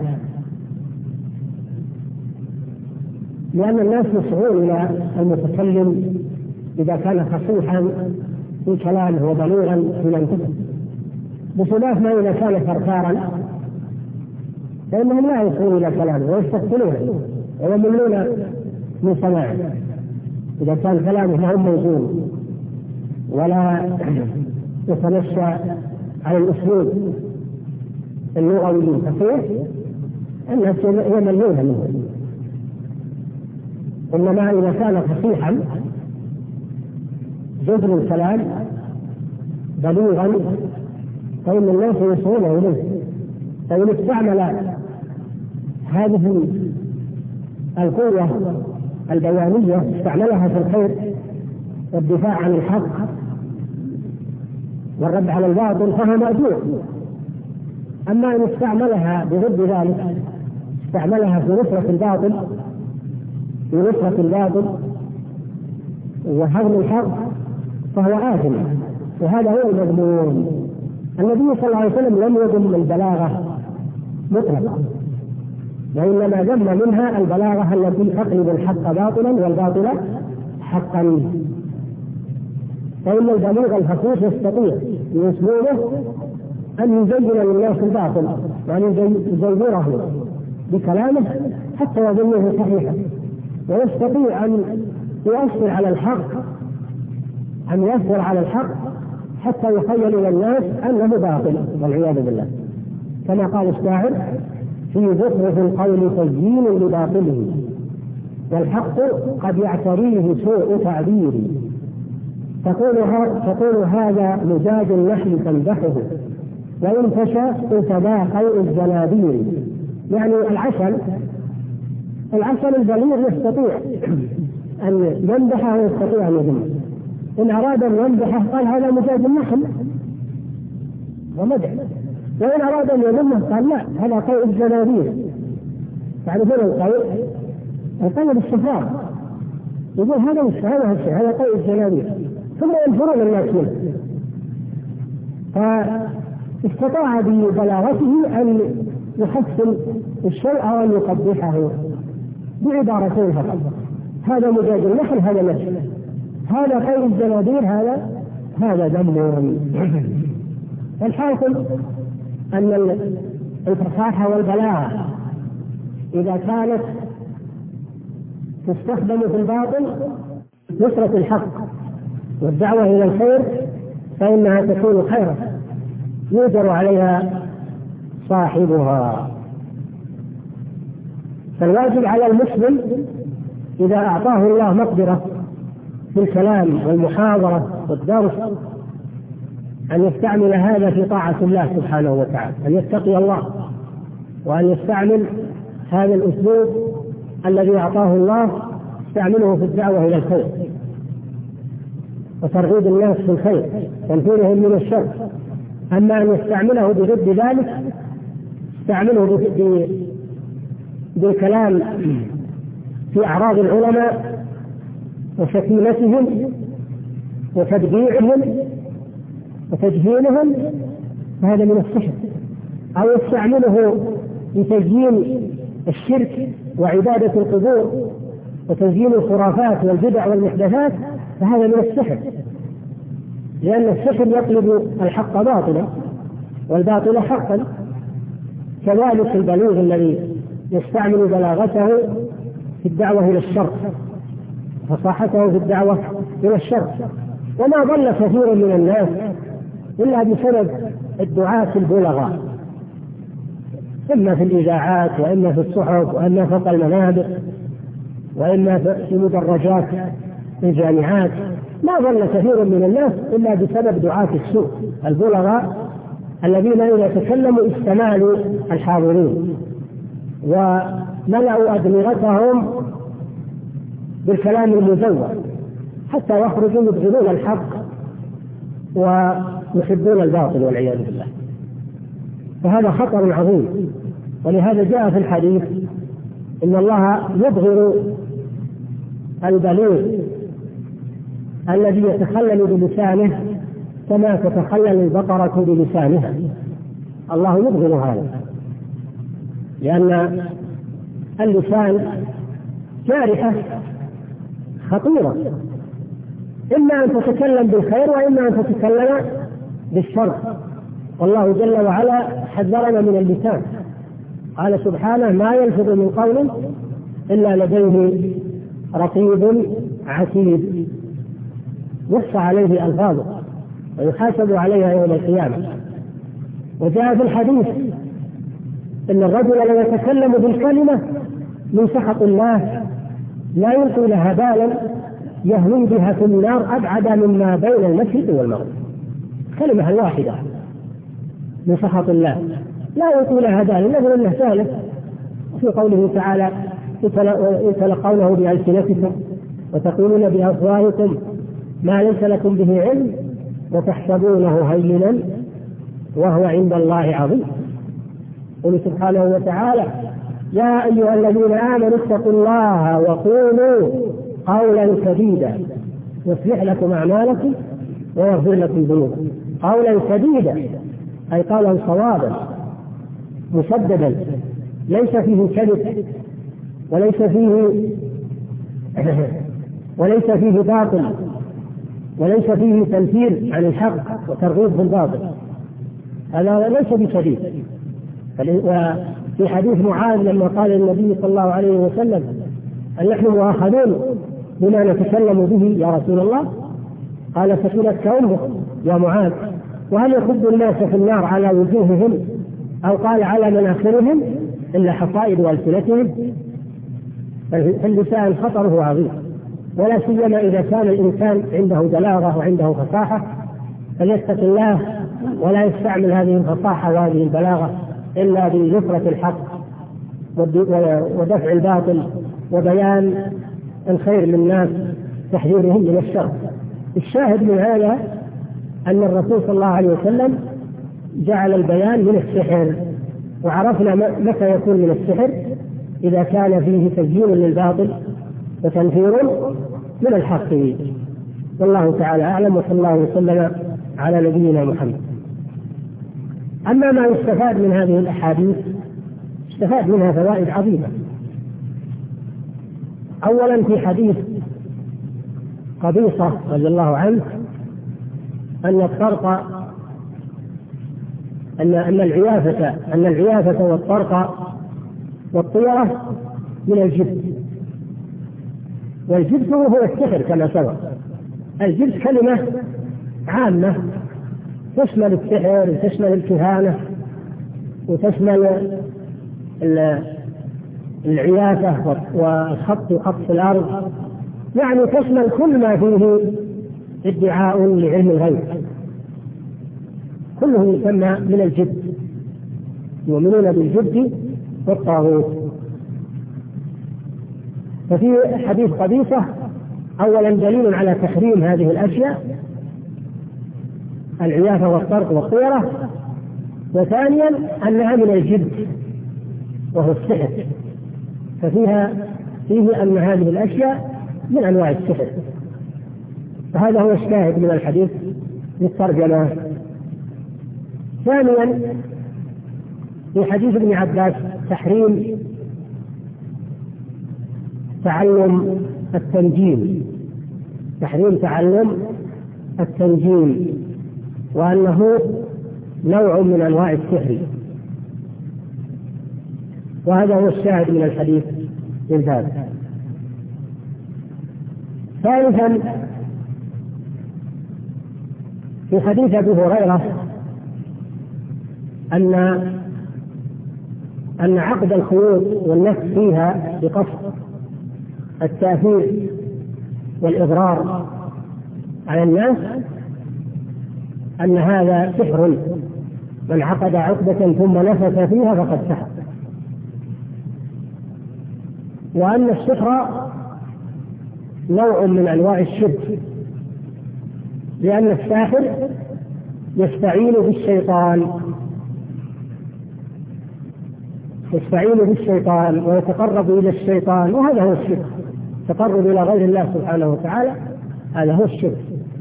لأن الناس يسعون إلى المتكلم إذا كان فصيحا في كلامه وبليغا في منطقه، بخلاف ما إذا كان ثرثارا فإنهم لا يسعون إلى كلامه ويستقبلونه ويملون من سماعه إذا كان كلامه ما هو موزون. ولا يتمشى على الأسلوب اللغوي الفصيح الناس يملون منه. إنما إذا كان فصيحا جذر الكلام بليغا فإن الناس يصغون إليه. فإن استعمل هذه القوة البيانية استعملها في الخير والدفاع عن الحق والرد على الباطل فهو مأجور. أما إن استعملها بضد ذلك استعملها في نصرة الباطل في نصرة الباطل وهضم الحق فهو آثم، وهذا هو المذموم. النبي صلى الله عليه وسلم لم يذم البلاغة مطلقا، وإنما ذم منها البلاغة التي تقلب الحق باطلا والباطل حقا. فإن البليغ الفصيح يستطيع بأسلوبه أن يزين للناس الباطل وأن يزيره بكلامه حتى يظنه صحيحا، ويستطيع أن يؤثر على الحق أن يؤثر على الحق حتى يخيل إلى الناس أنه باطل والعياذ بالله. كما قال الشاعر: في زخرف القول تزيين لباطله والحق قد يعتريه سوء تعبير. تقول هذا مزاج النحل تمدحه وإن تشاء تبا خير الزنابير. يعني العسل العسل البليغ يستطيع أن يمدحه ويستطيع أن يذمه. إن أراد أن يمدحه قال هذا مزاج النحل ومدح، وإن أراد أن يذمه قال لا هذا قيء الزنابير. تعرفون القيء؟ القيء بالصفار، يقول هذا مش هذا الشيء هذا قيء الزنابير، ثم ينفرون الناس منه. فاستطاع ببلاغته أن يحسن الشيء أو أن يقبحه بعبارتين فقط. هذا مزاج النحل هذا نحل، هذا قيء الزنابير هذا هذا دم. الحاصل أن الفصاحة والبلاغة إذا كانت تستخدم في الباطل نصرة الحق والدعوة إلى الخير فإنها تكون خيرا يؤجر عليها صاحبها. فالواجب على المسلم إذا أعطاه الله مقدرة في الكلام والمحاضرة والدرس أن يستعمل هذا في طاعة الله سبحانه وتعالى، أن يتقي الله وأن يستعمل هذا الأسلوب الذي أعطاه الله يستعمله في الدعوة إلى الخير وترغيب الناس في الخير تنفيرهم من الشر. أما أن يستعمله بضد ذلك يستعمله بالكلام في أعراض العلماء وشتيمتهم وتبديعهم وتجهيلهم فهذا من السحر. أو يستعمله لتزيين الشرك وعبادة القبور وتزيين الخرافات والبدع والمحدثات فهذا من السحر، لأن السحر يقلب الحق باطلا والباطل حقا. كذلك البليغ الذي يستعمل بلاغته في الدعوة إلى الشر فصاحته في الدعوة إلى الشر. وما ضل كثير من الناس إلا بسبب الدعاة البلغاء، إما في الإذاعات وإما في الصحف وإما فوق المنابر وإما في مدرجات الجامعات. ما ضل كثير من الناس إلا بسبب دعاة السوء البلغاء الذين إذا تكلموا استمالوا الحاضرين وملأوا أدمغتهم بالكلام المزور حتى يخرجوا يبغضون الحق ويحبون الباطل والعياذ بالله. فهذا خطر عظيم. ولهذا جاء في الحديث إن الله يبغض البليغ الذي يتخلل بلسانه كما تتخلل البقرة بلسانها. الله يبغض هذا، لأن اللسان جارحة خطيرة، إما أن تتكلم بالخير وإما أن تتكلم بالشر. والله جل وعلا حذرنا من اللسان، قال سبحانه: ما يلفظ من قول إلا لديه رقيب عتيد. يحصى عليه ألفاظه ويحاسب عليها يوم القيامة. وجاء في الحديث إن الرجل لا يتكلم بالكلمة من سخط الله لا يلقي لها بالا يهوي بها في النار أبعد مما بين المشرق والمغرب. كلمة الواحدة من سخط الله لا يلقي لها بالا، نظر أنه سالك. في قوله تعالى يتلقونه بألسنتكم وتقولون بأفواهكم ما ليس لكم به علم وتحسبونه هينا وهو عند الله عظيم. قل سبحانه وتعالى يا أيها الذين آمنوا اتقوا الله وقولوا قولا سديدا يصلح لكم أعمالكم ويغفر لكم ذنوبكم. قولا سديدا أي قولا صوابا مسددا ليس فيه كذب وليس فيه وليس فيه باطل وليس فيه تنفير عن الحق وترغيب في الباطل، هذا ليس بسديد. وفي حديث معاذ لما قال النبي صلى الله عليه وسلم أن نحن مؤاخذون بما نتكلم به يا رسول الله؟ قال سكنتك أمك يا معاذ، وهل يخد الناس في النار على وجوههم أو قال على مناخرهم إلا حصائد ألسنتهم؟ فاللسان خطره عظيم، ولا سيما إذا كان الإنسان عنده بلاغة وعنده فصاحة، فليتق الله ولا يستعمل هذه الفصاحة وهذه البلاغة إلا بنصرة الحق ودفع الباطل وبيان الخير للناس تحذيرهم من الشر. الشاهد من هذا أن الرسول صلى الله عليه وسلم جعل البيان من السحر، وعرفنا متى يكون من السحر إذا كان فيه تزيين للباطل وتنفير من الحق. والله تعالى أعلم، وصلى الله وسلم على نبينا محمد. أما ما يستفاد من هذه الأحاديث استفاد منها فوائد عظيمة. أولا في حديث قبيصة رضي الله عنه أن الطرق أن أن العيافة أن العيافة والطرق والطيرة من الجبت، والجبت هو السحر كما سبق. الجبت كلمة عامة تشمل السحر وتشمل الكهانة وتشمل العيافة والخط وخط في الأرض، يعني تشمل كل ما فيه ادعاء لعلم الغيب، كله يسمى من الجبت. يؤمنون بالجبت والطاغوت. ففي حديث قبيصة أولا دليل على تحريم هذه الأشياء العيافة والطرق والطيرة، وثانيا أنها من الجبت وهو السحر، ففيها فيه أن هذه الأشياء من أنواع السحر. فهذا هو الشاهد من الحديث للترجمة. ثانيا في حديث ابن عباس تحريم تعلم التنجيم تحريم تعلم التنجيم وأنه نوع من أنواع السحر، وهذا هو الشاهد من الحديث للباب. ثالثا في حديث أبي هريرة أن أن عقد الخيوط والنفس فيها بقصد التأثير والإضرار على الناس أن هذا سحر، من عقد عقدة ثم نفث فيها فقد سحر. وأن السحر نوع من أنواع الشرك، لأن الساحر يستعين بالشيطان يستعين بالشيطان ويتقرب إلى الشيطان، وهذا هو الشرك. تقرب إلى غير الله سبحانه وتعالى هذا هو الشرك.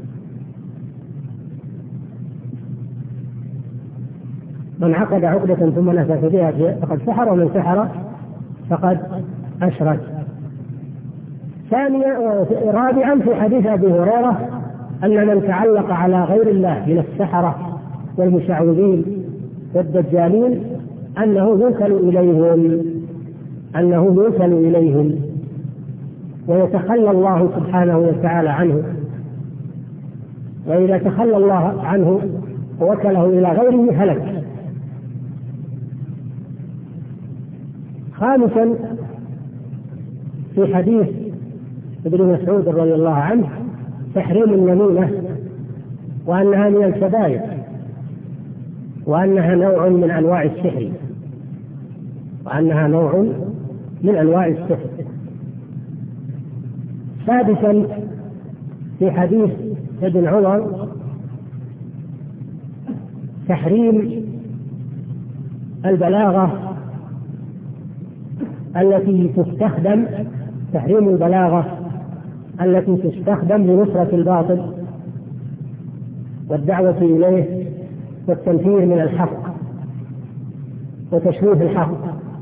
من عقد عقدة ثم نفث فيها فقد سحر، ومن سحر فقد أشرك. ثانيا رابعا في حديث أبي هريرة أن من تعلق على غير الله من السحرة والمشعوذين والدجالين أنه يوكل إليهم أنه يوكل إليهم ويتخلى الله سبحانه وتعالى عنه. وإذا تخلى الله عنه ووكله إلى غيره هلك. خامسا في حديث ابن مسعود رضي الله عنه تحريم النميمة، وأنها من الكبائر، وأنها نوع من أنواع السحر وأنها نوع من أنواع السحر. سادسا في حديث ابن عمر تحريم البلاغة التي تستخدم تحريم البلاغة التي تستخدم لنصرة الباطل والدعوة إليه والتنفير من الحق وتشويه الحق،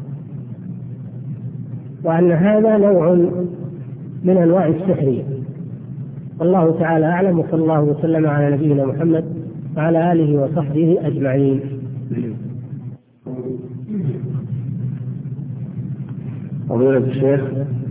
وأن هذا نوع من أنواع السحر. والله تعالى أعلم، وصلى الله وسلم على نبينا محمد وعلى آله وصحبه أجمعين. فضيلة الشيخ،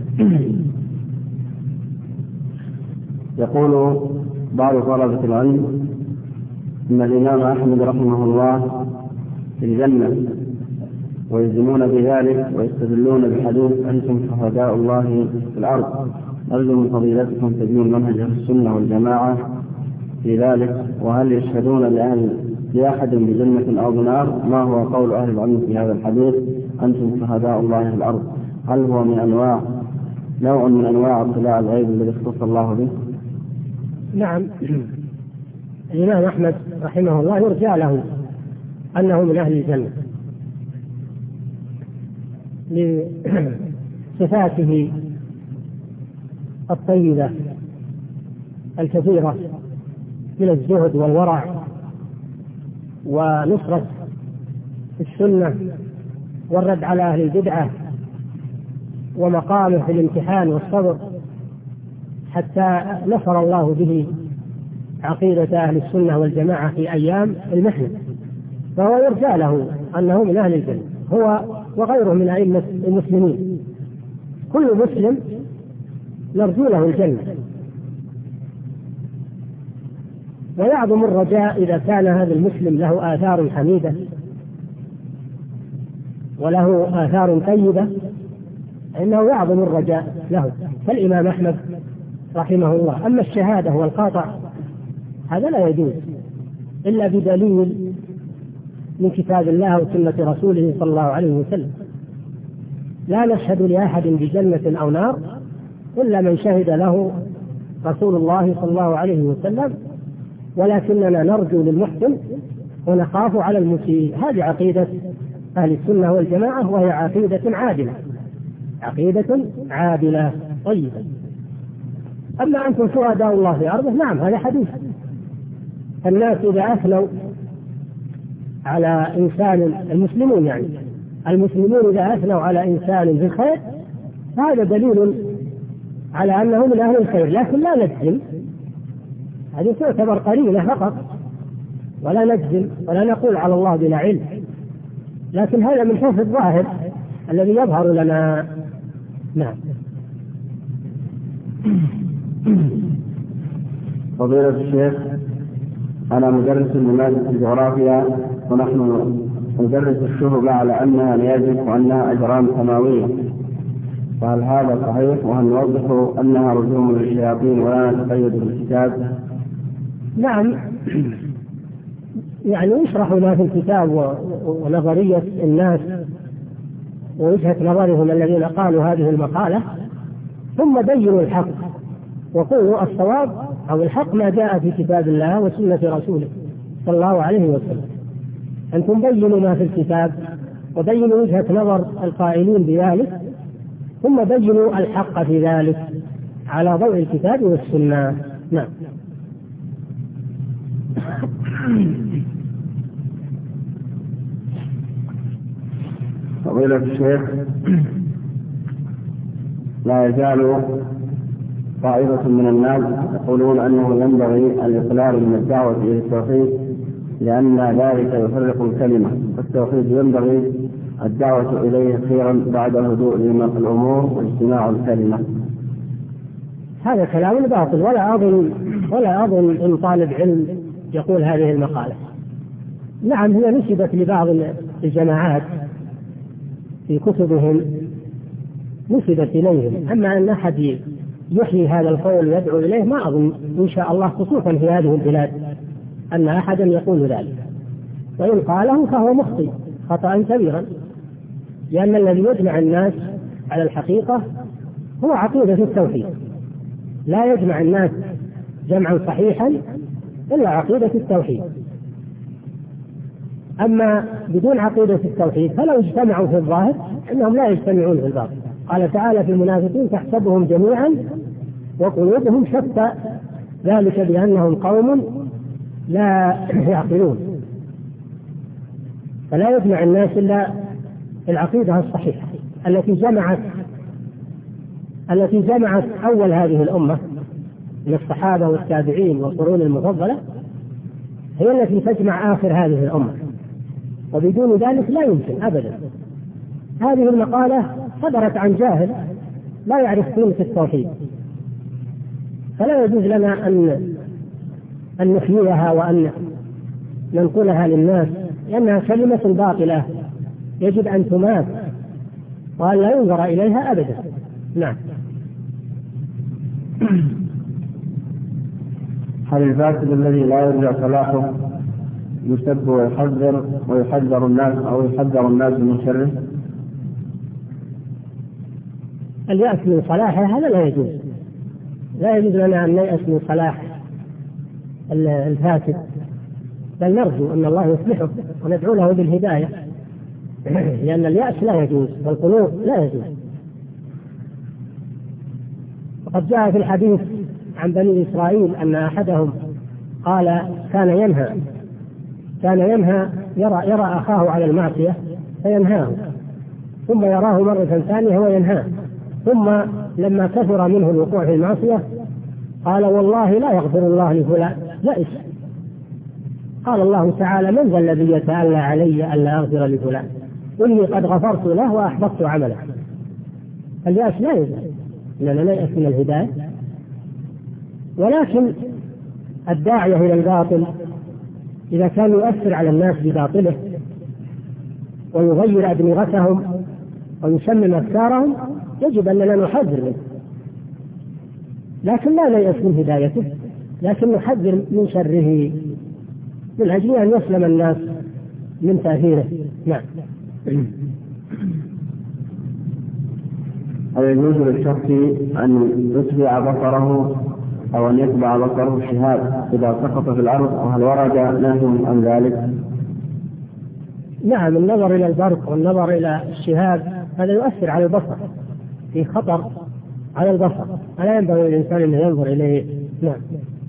يقول بعض طلبة العلم إن الإمام أحمد رحمه الله في الجنة، ويلزمون بذلك ويستدلون بحديث أنتم شهداء الله في الأرض. أرجو من فضيلتكم تبيين منهج السنة والجماعة في ذلك، وهل يشهدون لأهل لأحد بجنة أو بنار؟ ما هو قول أهل العلم في هذا الحديث أنتم شهداء الله في الأرض؟ هل هو من أنواع نوع من أنواع اطلاع الغيب الذي اختص الله به؟ نعم، الإمام أحمد رحمه الله يرجى له أنه من أهل الجنة لصفاته الطيبة الكثيرة من الزهد والورع ونصرة السنة والرد على أهل البدعة، ومقامه في الامتحان والصبر حتى نصر الله به عقيدة أهل السنة والجماعة في أيام المحنة، فهو يرجى له أنه من أهل الجنة، هو وغيره من أئمة المسلمين. كل مسلم نرجو له الجنة، ويعظم الرجاء إذا كان هذا المسلم له آثار حميدة وله آثار طيبة، إنه يعظم الرجاء له فالإمام أحمد رحمه الله. أما الشهادة والقاطع هذا لا يجوز إلا بدليل من كتاب الله وسنة رسوله صلى الله عليه وسلم. لا نشهد لأحد بجنة أو نار إلا من شهد له رسول الله صلى الله عليه وسلم، ولكننا نرجو للمحسن ونخاف على المسيء. هذه عقيدة أهل السنة والجماعة، وهي عقيدة عادلة عقيدة عادلة طيبة. أما أنتم شهداء الله في أرضه، نعم هذا حديث. الناس إذا أثنوا على إنسان، المسلمون يعني المسلمون إذا أثنوا على إنسان بالخير هذا دليل على أنه من أهل الخير، لكن لا نجزم، هذه تعتبر قرينة فقط، ولا نجزم ولا نقول على الله بلا علم، لكن هذا من حيث الظاهر الذي يظهر لنا. نعم. فضيلة الشيخ، أنا مدرس لمادة الجغرافيا، ونحن ندرس الشهب على أنها نيازك وأنها أجرام سماوية، فهل هذا صحيح؟ وهل نوضح أنها رجوم للشياطين ولا نتقيد بالكتاب؟ نعم، يعني يشرح ما في الكتاب ونظرية الناس ووجهة نظرهم الذين قالوا هذه المقالة، ثم بينوا الحق وقولوا الصواب أو الحق ما جاء في كتاب الله وسنة رسوله صلى الله عليه وسلم. أنتم بينوا ما في الكتاب وبينوا وجهة نظر القائلين بذلك، ثم بينوا الحق في ذلك على ضوء الكتاب والسنة. نعم. فضيلة الشيخ، لا يزال طائفة من الناس يقولون أنه ينبغي الإقلال من الدعوة إلى التوحيد لأن ذلك يفرق الكلمة، فالتوحيد ينبغي الدعوة إليه خيرا بعد هدوء الأمور واجتماع الكلمة. هذا كلام باطل، ولا أظن ولا أظن أن طالب علم يقول هذه المقالة. نعم هي نسبت لبعض الجماعات في كتبهم، نسبت إليهم، أما أن أحد يحيي هذا القول ويدعو إليه ما أظن إن شاء الله، خصوصا في هذه البلاد، أن أحدا يقول ذلك، وإن قاله فهو مخطئ خطأ كبيرا، لأن الذي يجمع الناس على الحقيقة هو عقيدة التوحيد، لا يجمع الناس جمعا صحيحا إلا عقيدة التوحيد. أما بدون عقيدة التوحيد فلو اجتمعوا في الظاهر إنهم لا يجتمعون في الباطن. قال تعالى في المنافقين تحسبهم جميعا وقلوبهم شتى ذلك بأنهم قوم لا يعقلون. فلا يجمع الناس إلا العقيدة الصحيحة التي جمعت التي جمعت أول هذه الأمة من الصحابة والتابعين والقرون المفضلة، هي التي تجمع آخر هذه الأمة، وبدون ذلك لا يمكن أبدا. هذه المقالة صدرت عن جاهل لا يعرف قيمة التوحيد، فلا يجوز لنا أن أن نحييها وأن ننقلها للناس، لأنها كلمة باطلة يجب أن تمات وأن لا ينظر إليها أبدا. نعم. هل الفاسد الذي لا يرجع صلاحه يسب ويحذر ويحذر الناس أو يحذر الناس من شره؟ اليأس من صلاحه هذا لا يجوز، لا يجوز لنا أن نيأس من صلاح الفاسد، بل نرجو أن الله يصلحه وندعو له بالهداية، لأن اليأس لا يجوز والقنوط لا يجوز. وقد جاء في الحديث عن بني إسرائيل أن أحدهم قال كان ينهى كان ينهى يرى, يرى أخاه على المعصية فينهاه، ثم يراه مرة ثانية وينهاه، ثم لما كثر منه الوقوع في المعصية قال والله لا يغفر الله لفلان، يئس. قال الله تعالى من ذا الذي يتألى علي ألا أغفر لفلان، إني قد غفرت له وأحبطت عمله. اليأس لا يجوز، لأننا لا يأس من الهداية، ولكن الداعية إلى الباطل إذا كان يؤثر على الناس بباطله ويغير أدمغتهم ويشمم أفكارهم يجب أننا نحذر منه، لكن لا نيأس من هدايته، لكن نحذر من شره من أجل أن يسلم الناس من تأثيره. نعم. هل يجوز للشخص أن يتبع بصره أو أن يتبع بصره الشهاب إذا سقط في الأرض، وهل ورد نهي عن ذلك؟ نعم، النظر إلى البرق والنظر إلى الشهاب هذا يؤثر على البصر، في خطر على البصر، ألا ينبغي للإنسان أن ينظر إليه. نعم.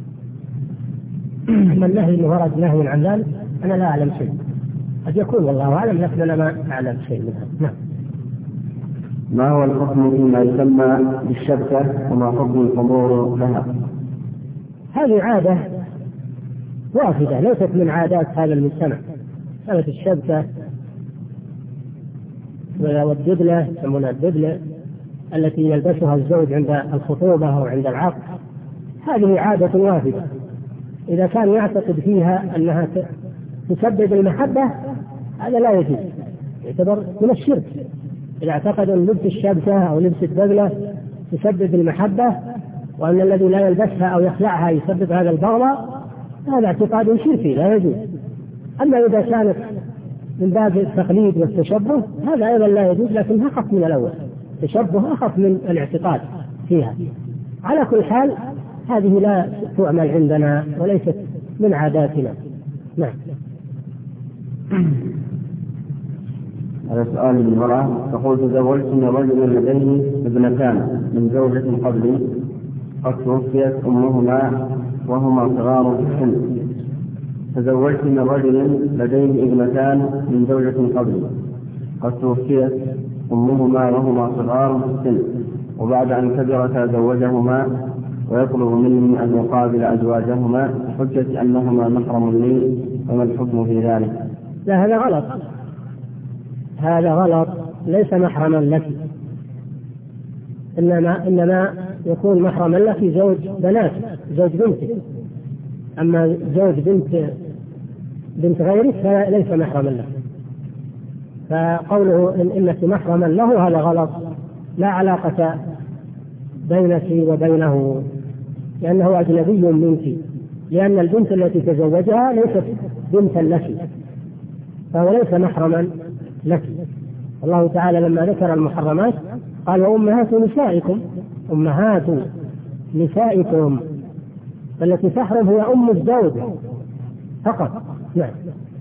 أما النهي أنه ورد نهي عن ذلك أنا لا أعلم شيء، قد يكون والله أعلم لكن أنا ما أعلم شيء منها. نعم. ما هو الحكم فيما يسمى بالشبكة وما حكم الحضور لها؟ هذه عادة وافدة ليست من عادات هذا المجتمع. كانت الشبكة والدبلة يسمونها الدبلة التي يلبسها الزوج عند الخطوبة أو عند العقد، هذه عادة وافدة. إذا كان يعتقد فيها أنها تسبب المحبة هذا لا يجوز، يعتبر من الشرك. إذا اعتقد أن لبس الشبكة أو لبس الدبلة تسبب المحبة وأن الذي لا يلبسها أو يخلعها يسبب هذا البغضاء، هذا اعتقاد شركي لا يجوز. أما إذا كانت من باب التقليد والتشبه هذا أيضا لا يجوز، لكن أخف من الأول، تشبه أخف من الاعتقاد فيها. على كل حال هذه لا تعمل عندنا وليست من عاداتنا. نعم. هذا سؤال للمرأة تقول تزوجت من رجل لديه ابنتان من زوجة قبلي قد توفيت أمهما وهما صغار في السن. تزوجت من رجل لديه ابنتان من زوجة قبلي قد توفيت أمهما وهما صغار في السن، وبعد أن كبرتا زوجهما ويطلب مني أن يقابل أزواجهما بحجة أنهما محرم لي، فما الحكم في ذلك؟ لا، هذا غلط، هذا غلط، ليس محرما لك. إنما إنما يكون محرما لك زوج بنات زوج بنتك، أما زوج بنت بنت غيرك فليس محرما له. فقوله إن إنك محرما له هذا غلط، لا علاقة بينك وبينه، لأنه أجنبي منك، لأن البنت التي تزوجها ليست بنتا لك، فهو ليس محرما لك. الله تعالى لما ذكر المحرمات قال وأمهات نسائكم، أمهات نسائكم، التي تحرم هي أم الزوج فقط. نعم.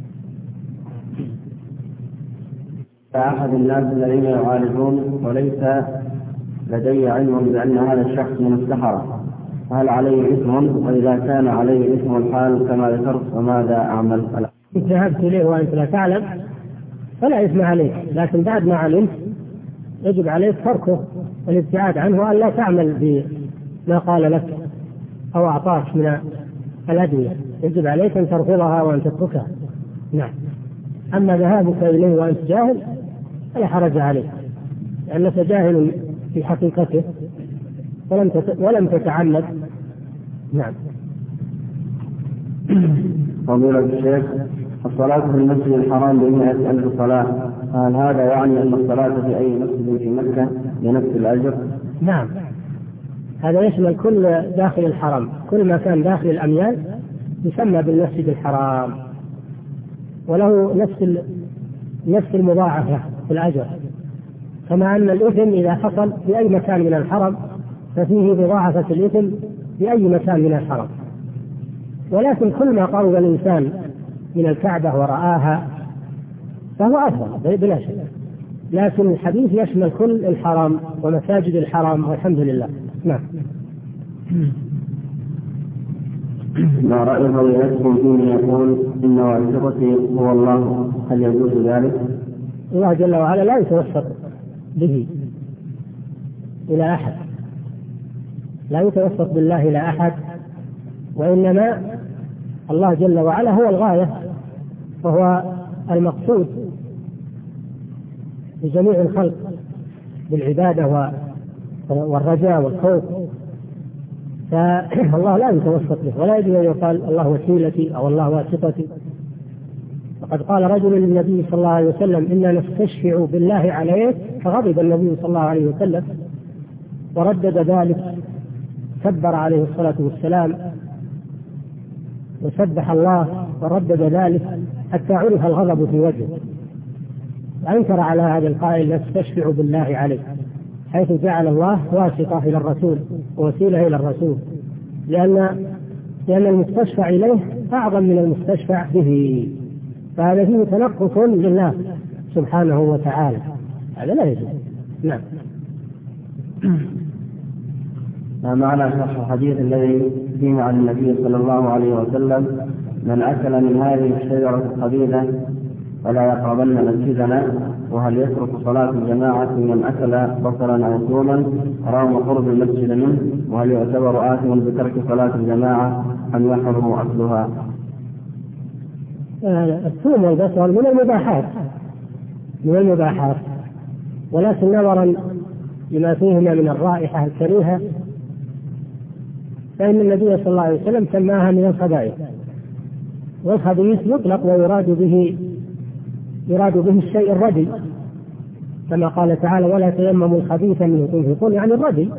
أحد الناس الذين يعالجون وليس لدي علم بأن هذا الشخص من السحرة، هل عليه إثم؟ وإذا كان عليه إثم الحال كما ذكرت فماذا أعمل؟ إن ذهبت إليه وأنت لا تعلم فلا إثم عليك، لكن بعد ما علمت يجب عليك تركه والابتعاد عنه، وأن لا تعمل بما قال لك أو أعطاك من الأدوية، يجب عليك أن ترفضها وأن تتركها. نعم. أما ذهابك إليه وأنت جاهل فلا حرج عليك، لأنك جاهل في حقيقته ولم ولم تتعمد. نعم. فضيلة الشيخ، الصلاة في المسجد الحرام بمئة ألف صلاة، هل هذا يعني أن الصلاة في أي مسجد في مكة بنفس الأجر؟ نعم، هذا يشمل كل داخل الحرم، كل ما كان داخل الأميال يسمى بالمسجد الحرام، وله نفس نفس المضاعفة في الأجر، كما أن الإثم إذا حصل في أي مكان من الحرم ففيه مضاعفة الإثم في أي مكان من الحرم. ولكن كل ما قرب الإنسان من الكعبة ورآها فهو أفضل بلا شك، لكن الحديث يشمل كل الحرم ومساجد الحرم والحمد لله. نعم. ما رأي فضيلتكم فيما يقول إن واسطتي هو الله، هل يجوز ذلك؟ الله جل وعلا لا يتوسط به إلى أحد، لا يتوسط بالله إلى أحد، وإنما الله جل وعلا هو الغاية وهو المقصود لجميع الخلق بالعبادة والرجاء والخوف، فالله لا يتوسط به، ولا يجب أن يقال الله وسيلتي أو الله واسطتي. وقد قال رجل للنبي صلى الله عليه وسلم إنا نستشفع بالله عليك، فغضب النبي صلى الله عليه وسلم وردد ذلك، كبر عليه الصلاة والسلام وسبح الله وردد ذلك حتى عرف الغضب في وجهه، وأنكر على هذا القائل نستشفع بالله عليك، حيث جعل الله واسطة إلى الرسول ووسيلة إلى الرسول، لأن لأن المستشفع إليه أعظم من المستشفع به، فهذا فيه تنقص لله سبحانه وتعالى، هذا لا يجوز. نعم. ما معنى شرح الحديث الذي فيه عن النبي صلى الله عليه وسلم من أكل من هذه الشجرة الخبيثة فلا يقربن مسجدنا، وهل يترك صلاة الجماعة من أكل بصلا أو ثوما رغم قرب المسجد منه، وهل يعتبر آثما بترك صلاة الجماعة أم يحرم أكلها؟ الثوم والبصل من المباحات من المباحات ولكن نظرا لما فيهما من الرائحة الكريهة فإن النبي صلى الله عليه وسلم سماها من الخبائث، والخبيث يطلق ويراد به يراد به الشيء الردي، كما قال تعالى ولا تيمموا الخبيث منه تنفقون، يعني الردي،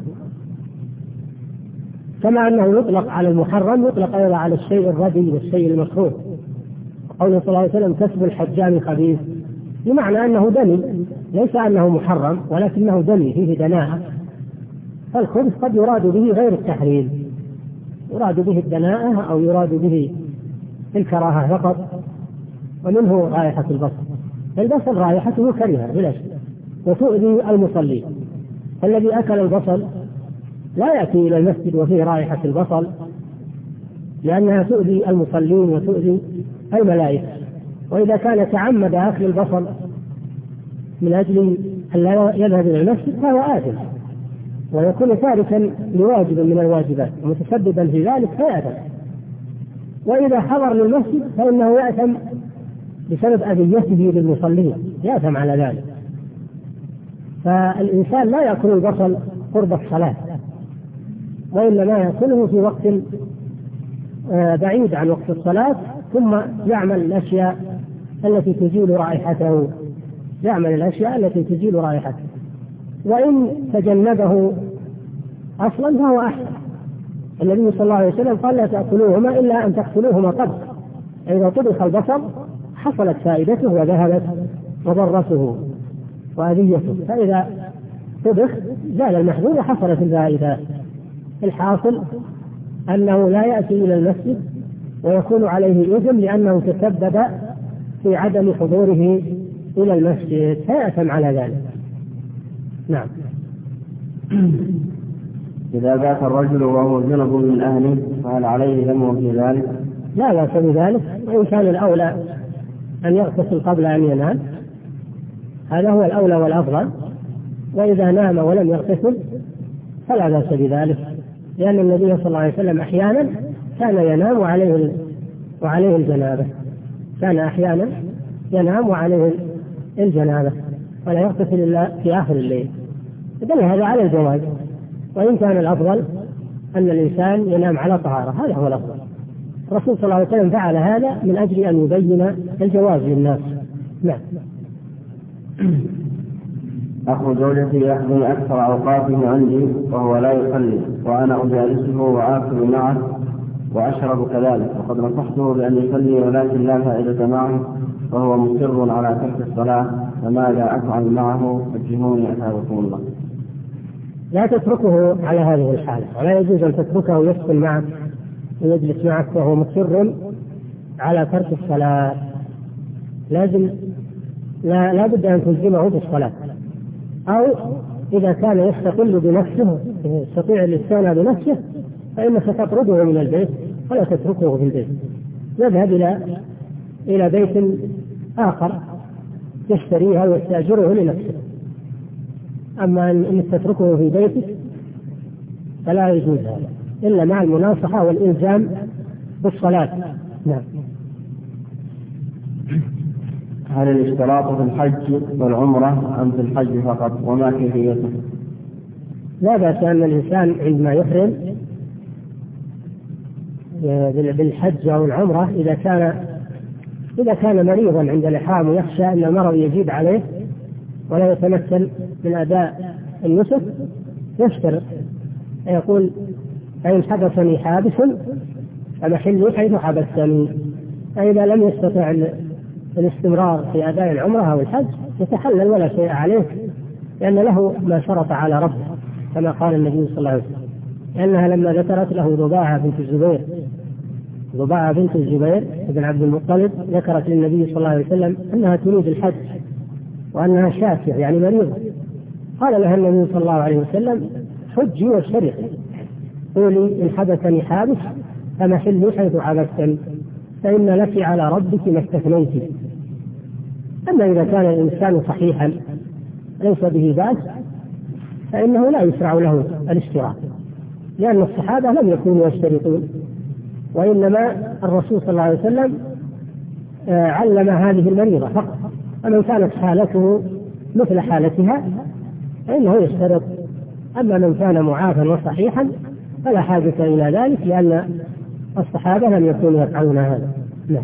كما أنه يطلق على المحرم يطلق أيضا على الشيء الردي والشيء المكروه. قوله صلى الله عليه وسلم كسب الحجام خبيث، بمعنى أنه دني، ليس أنه محرم ولكنه دني فيه دناءة، فالخبث قد يراد به غير التحريم، يراد به الدناءة أو يراد به الكراهة فقط، ومنه رائحة البصل. البصل رائحته كريهة بلا شك وتؤذي المصلين، الذي أكل البصل لا يأتي إلى المسجد وفيه رائحة البصل، لأنها تؤذي المصلين وتؤذي الملائكة، وإذا كان تعمد أكل البصل من أجل أن لا يذهب إلى المسجد فهو آثم، ويكون تاركا لواجب من الواجبات ومتسببا في ذلك فيأثم، وإذا حضر للمسجد فإنه يأثم بسبب أذيته للمصلين، يأثم على ذلك. فالإنسان لا يأكل البصل قرب الصلاة، وإنما يأكله في وقت بعيد عن وقت الصلاة، ثم يعمل الأشياء التي تزيل رائحته يعمل الأشياء التي تزيل رائحته وإن تجنبه أصلا فهو أحسن. النبي صلى الله عليه وسلم قال لا تأكلوهما إلا أن تأكلوهما طبخ، إذا طبخ البصل حصلت فائدته وذهبت مضرته وأذيته، فإذا طبخ زال المحذور وحصلت الفائدة. الحاصل أنه لا يأتي إلى المسجد ويكون عليه إثم لأنه تسبب في عدم حضوره إلى المسجد فيأثم على ذلك. نعم. إذا بات الرجل وهو جنب من أهله فهل عليه ذنب في ذلك؟ لا بأس بذلك، وإن كان الأولى أن يغتسل قبل أن ينام هذا هو الأولى والأفضل، وإذا نام ولم يغتسل فلا بأس بذلك، لأن النبي صلى الله عليه وسلم أحيانا كان ينام وعليه وعليه الجنابة كان أحيانا ينام وعليه الجنابة ولا يغتسل إلا في آخر الليل، دل هذا على الجواز. وإن كان الأفضل أن الإنسان ينام على طهارة، هذا هو الأفضل. الرسول صلى الله عليه وسلم فعل هذا من أجل أن يبين الجواز للناس. نعم. أخو زوجتي يحضر أكثر أوقاته عندي وهو لا يصلي، وأنا أجالسه وآكل معه وأشرب كذلك، وقد نصحته بأن يصلي ولكن لا فائدة معه وهو مصر على ترك الصلاة، فماذا أفعل معه؟ وجهوني أثابكم الله. لا تتركه على هذه الحالة، ولا يجوز أن تتركه يسكن معك ويجلس معك وهو مصر على ترك الصلاة. لازم لا, لا بد أن تلزمه بالصلاة، أو إذا كان يستقل بنفسه يستطيع الاستغناء بنفسه فإنك تطرده من البيت ولا تتركه في البيت، يذهب إلى إلى بيت آخر يشتريها ويستأجره لنفسه. أما أن تتركه في بيتك فلا يجوز هذا إلا مع المناصحة والإلزام بالصلاة. نعم. هل الاشتراط في الحج والعمرة أم في الحج فقط، وما كيفيته؟ لا بأس أن الإنسان عندما يحرم بالحج أو العمرة إذا كان إذا كان مريضا عند الإحرام ويخشى أن المرض يزيد عليه ولا يتمكن من أداء النسك يشترط، يقول فإن حبسني حابس فمحلي حيث حبستني. فإذا لم يستطع الاستمرار في أداء العمرة أو الحج يتحلل ولا شيء عليه، لأن له ما شرط على ربه كما قال النبي صلى الله عليه وسلم، لأنها لما ذكرت له ضباعة بنت الزبير ضباعة بنت الزبير بن عبد المطلب ذكرت للنبي صلى الله عليه وسلم أنها تريد الحج وأنها شاكية يعني مريضة، قال لها النبي صلى الله عليه وسلم حجي واشترطي، قولي إن حبسني حابس فمحلي حيث حبستني فإن لك على ربك ما استثنيت. أما إذا كان الإنسان صحيحا ليس به بأس فإنه لا يشرع له الاشتراط، لأن الصحابة لم يكونوا يشترطون، وإنما الرسول صلى الله عليه وسلم علم هذه المريضة فقط، فمن كانت حالته مثل حالتها فإنه يشترط. أما من كان معافى وصحيحا فلا حاجة إلى ذلك، لأن الصحابة لم يكونوا يفعلون هذا. لا.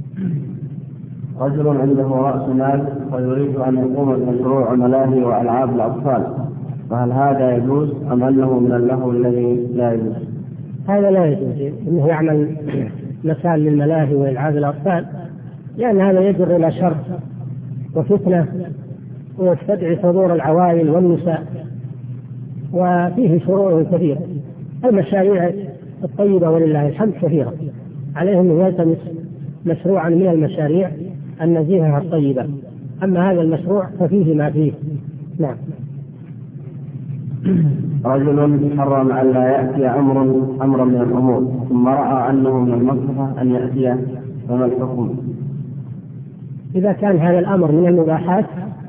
رجل عنده رأس مال ويريد أن يقوم بمشروع ملاهي وألعاب الأطفال، فهل هذا يجوز أم أنه من اللهو الذي لا يجوز؟ هذا لا يجوز أنه يعمل مكان للملاهي وألعاب الأطفال، لأن هذا يجر إلى شر وفتنة ويستدعي حضور العوائل والنساء، وفيه شرور كثيرة. المشاريع الطيبة ولله الحمد كثيرة، عليهم أن يلتمس مشروعا من المشاريع النزيهة الطيبة، أما هذا المشروع ففيه ما فيه. نعم. رجل حرم أن لا يأتي أمر أمر من الأمور ثم رأى أنه من المصلحة أن يأتيه، فما الحكم؟ إذا كان هذا الأمر من المباحات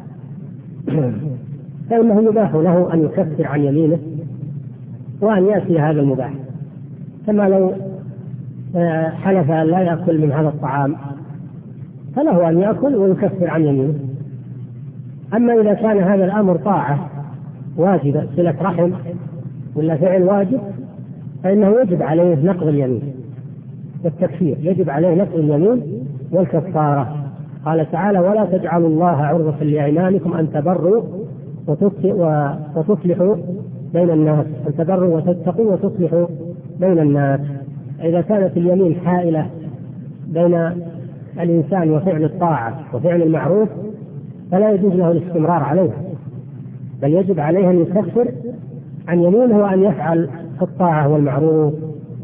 فإنه يباح له أن يكفر عن يمينه وأن يأتي هذا المباح، كما لو حلف أن لا يأكل من هذا الطعام فله أن يأكل ويكفر عن يمينه. أما إذا كان هذا الأمر طاعة واجبة صلة رحم ولا فعل واجب فإنه يجب عليه نقض اليمين والتكفير، يجب عليه نقض اليمين والكفارة. قال تعالى: ولا تجعلوا الله عرضة لأيمانكم أن تبروا وتصلحوا بين الناس، أن تبروا وتتقوا وتصلحوا بين الناس. إذا كانت اليمين حائلة بين الإنسان وفعل الطاعة وفعل المعروف فلا يجوز له الاستمرار عليها، بل يجب عليه أن يكفر عن يمينه وأن يفعل الطاعة والمعروف.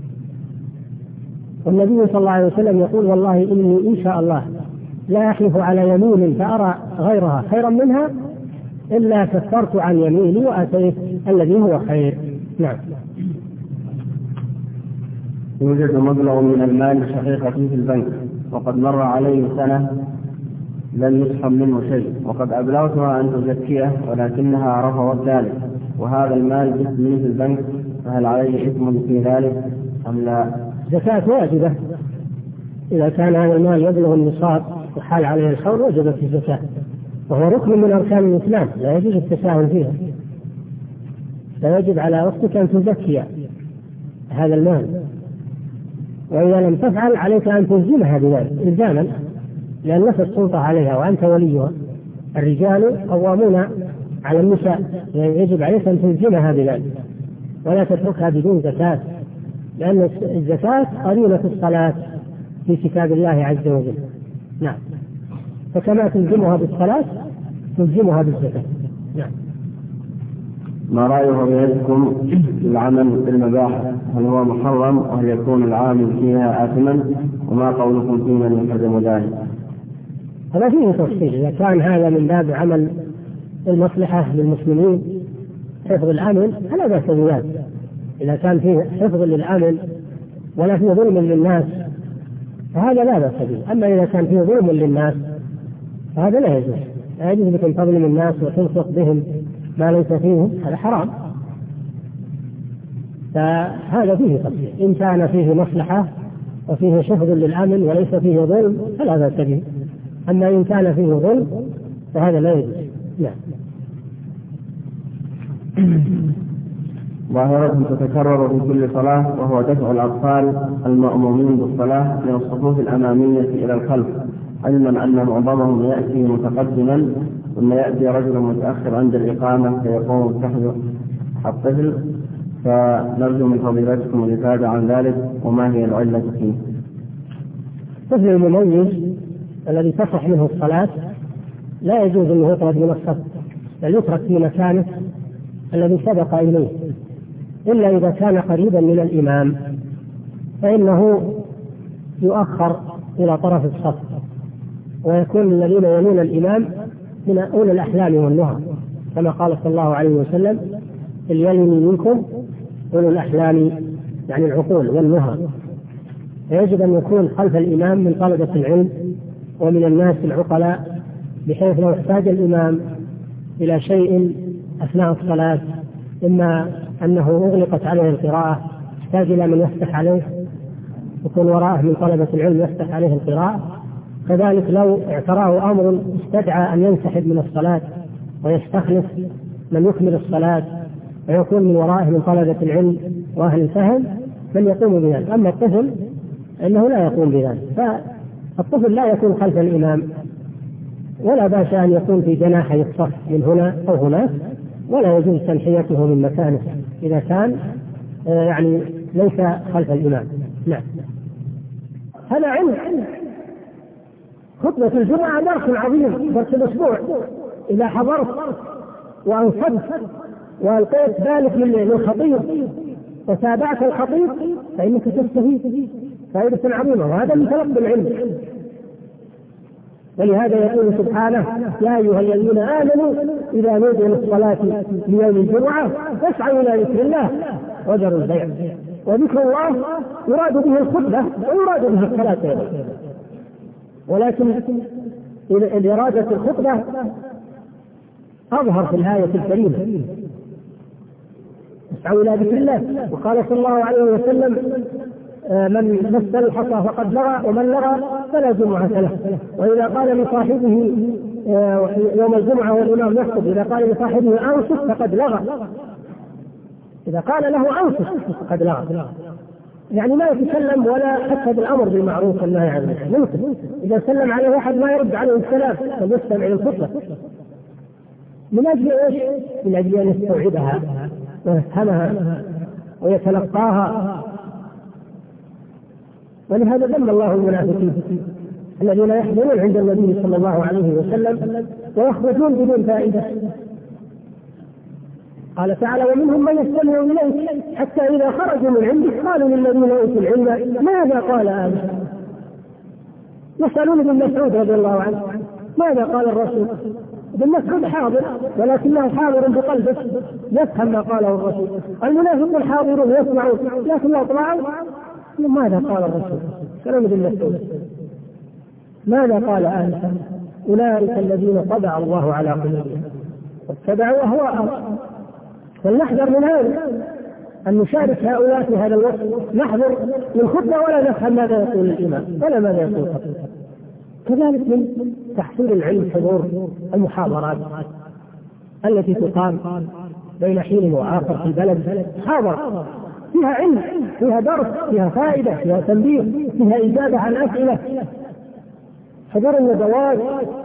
والنبي صلى الله عليه وسلم يقول: والله إني إن شاء الله لا أحلف على يمين فأرى غيرها خيرا منها إلا كفرت عن يميني وأتيت الذي هو خير. نعم. يوجد مبلغ من المال شقيقتي في البنك وقد مر عليه سنة لم يسحب منه شيء، وقد أبلغتها أن تزكيه ولكنها رفضت ذلك، وهذا المال باسمي في البنك، فهل عليه إثم في ذلك أم لا؟ زكاة واجبة، إذا كان هذا المال يبلغ النصاب وحال عليه الحول وجبت الزكاة، وهو ركن من أركان الإسلام لا يجوز التساهل فيها، فيجب على أختك أن تزكي هذا المال، وإذا لم تفعل عليك أن تلزمها بذلك إلزاما، لأن لك السلطة عليها وأنت وليها. الرجال قوامون على النساء، يعني يجب عليك أن تلزمها بذلك ولا تتركها بدون زكاة، لأن الزكاة قرينة الصلاة في كتاب الله عز وجل. نعم. فكما تلزمها بالصلاة تلزمها بالزكاة. نعم. ما رأيه بيدكم العمل بالمباحث؟ هل هو محرم وهل يكون العامل فيها آثما؟ وما قولكم في من يحرم ذلك؟ هذا فيه تفصيل. إذا كان هذا من باب عمل المصلحة للمسلمين حفظ الأمن فلا بأس بذلك. إذا كان فيه حفظ للأمن ولا فيه ظلم للناس فهذا لا بأس به. أما إذا كان فيه ظلم للناس فهذا لا يجوز. لا يجوز لك أن تظلم الناس وتلصق بهم ما ليس فيه، هذا حرام. فهذا فيه تفصيل. إن كان فيه مصلحة وفيه حفظ للأمن وليس فيه ظلم فلا بأس به. أما إن كان فيه ظلم فهذا لا يجوز. لا. ظاهرة تتكرر في كل صلاة، وهو دفع الأطفال المأمومين بالصلاة من الصفوف الأمامية إلى الخلف، علما أن معظمهم يأتي متقدما ثم يأتي رجل متأخر عند الإقامة فيقوم بسحب الطفل، فنرجو من فضيلتكم الإفادة عن ذلك وما هي العلة فيه. الطفل المميز الذي تصح منه الصلاة لا يجوز أن يطرد من الصف، بل يترك في مكانه الذي سبق إليه، إلا إذا كان قريبا من الإمام فإنه يؤخر إلى طرف الصف، ويكون الذين يلون الإمام من أولي الأحلام والنهى، كما قال صلى الله عليه وسلم: اليلني منكم أولي الأحلام، يعني العقول والنهى. فيجب أن يكون خلف الإمام من طلبة العلم ومن الناس العقلاء، بحيث لو احتاج الإمام إلى شيء أثناء الصلاة، إما أنه أغلقت عليه القراءة احتاج إلى من يفتح عليه، يكون وراءه من طلبة العلم يفتح عليه القراءة. كذلك لو اعتراه أمر استدعى أن ينسحب من الصلاة ويستخلف من يكمل الصلاة، ويكون من ورائه من طلبة العلم وأهل الفهم من يقوم بذلك. أما الطفل إنه لا يقوم بذلك، فالطفل لا يكون خلف الإمام، ولا باس أن يكون في جناحي الصف من هنا أو هناك، ولا يجوز تنحيته من مكانه إذا كان يعني ليس خلف الإمام. نعم. هذا علم. خطبة الجمعة درس عظيم، درس الأسبوع. إذا حضرت وأنصبت وألقيت بالك من الخطيب وتابعت الخطيب فإنك تستفيد فائدة عظيمة، وهذا من تلقي العلم. ولهذا يقول سبحانه: يا أيها الذين آمنوا إذا نودي للصلاة ليوم الجمعة فاسعوا إلى ذكر الله وذروا البيع. وذكر الله يراد به الخطبة ويراد به الصلاة، ولكن إرادة الخطبة أظهر في الآية الكريمة: اسعوا إلى ذكر الله. وقال صلى الله عليه وسلم: من مس الحصى فقد لغى ومن لغى فلا جمعة له. وإذا قال لصاحبه يوم الجمعة والإمام يخطب إذا قال لصاحبه أنصت فقد لغى، إذا قال له أنصت فقد لغى، يعني ما يتكلم ولا حتى بالأمر بالمعروف والنهي عن المنكر. ممكن إذا سلم عليه واحد ما يرد عليه السلام بل يستمع للخطبة. من أجل إيش؟ من أجل أن يستوعبها ويفهمها ويتلقاها. ولهذا ذم الله المنافقين الذين يحضرون عند النبي صلى الله عليه وسلم ويخرجون بدون فائدة. قال تعالى: ومنهم من يستمع إليك حتى إذا خرجوا من عندك قالوا للذين أوتوا العلم ماذا قال آنفا. يسألون ابن مسعود رضي الله عنه ماذا قال الرسول. ابن مسعود حاضر ولكنه حاضر بقلبه يفهم ما قاله الرسول. المنافقون حاضرون يسمعون لكن يطلعون ماذا قال الرسول. كلام ابن مسعود ماذا قال آنفا. أولئك الذين طبع الله على قلوبهم واتبعوا أهواءهم. فلنحذر من هذا أن نشارك هؤلاء في هذا الوقت، نحذر من خطبة ولا نفهم ماذا يقول الإمام ولا ماذا يقول الخطيب. كذلك من تحصيل العلم حضور المحاضرات التي تقام بين حين وآخر في البلد، محاضرة فيها علم، فيها درس، فيها فائدة، فيها تنبيه، فيها إجابة عن أسئلة. حضور الندوات،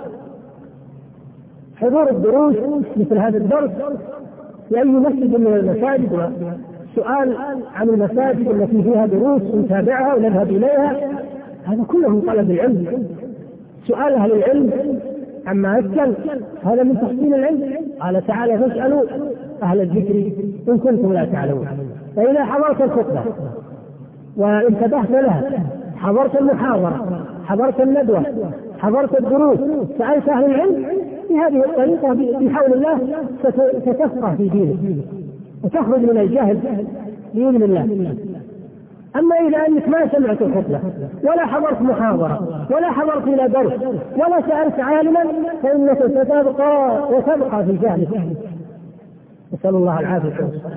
حضور الدروس مثل هذا الدرس في أي مسجد من المساجد، وسؤال عن المساجد التي فيها دروس نتابعها ونذهب إليها. هذا كله من طلب العلم. سؤال أهل العلم عما أسأل هذا من تحصيل العلم. قال تعالى: فاسألوا أهل الذكر إن كنتم لا تعلمون. فإذا حضرت الخطبة وانتبهت لها، حضرت المحاضرة، حضرت الندوة، حضرت الدروس، سألت أهل العلم، بهذه الطريقة بحول الله ستفقه في دينك وتخرج من الجهل بإذن الله. أما إذا أنك ما سمعت الخطبة ولا حضرت محاضرة ولا حضرت إلى درس ولا سألت عالما فإنك ستبقى وتبقى في جهلك. نسأل الله العافية والصلاة.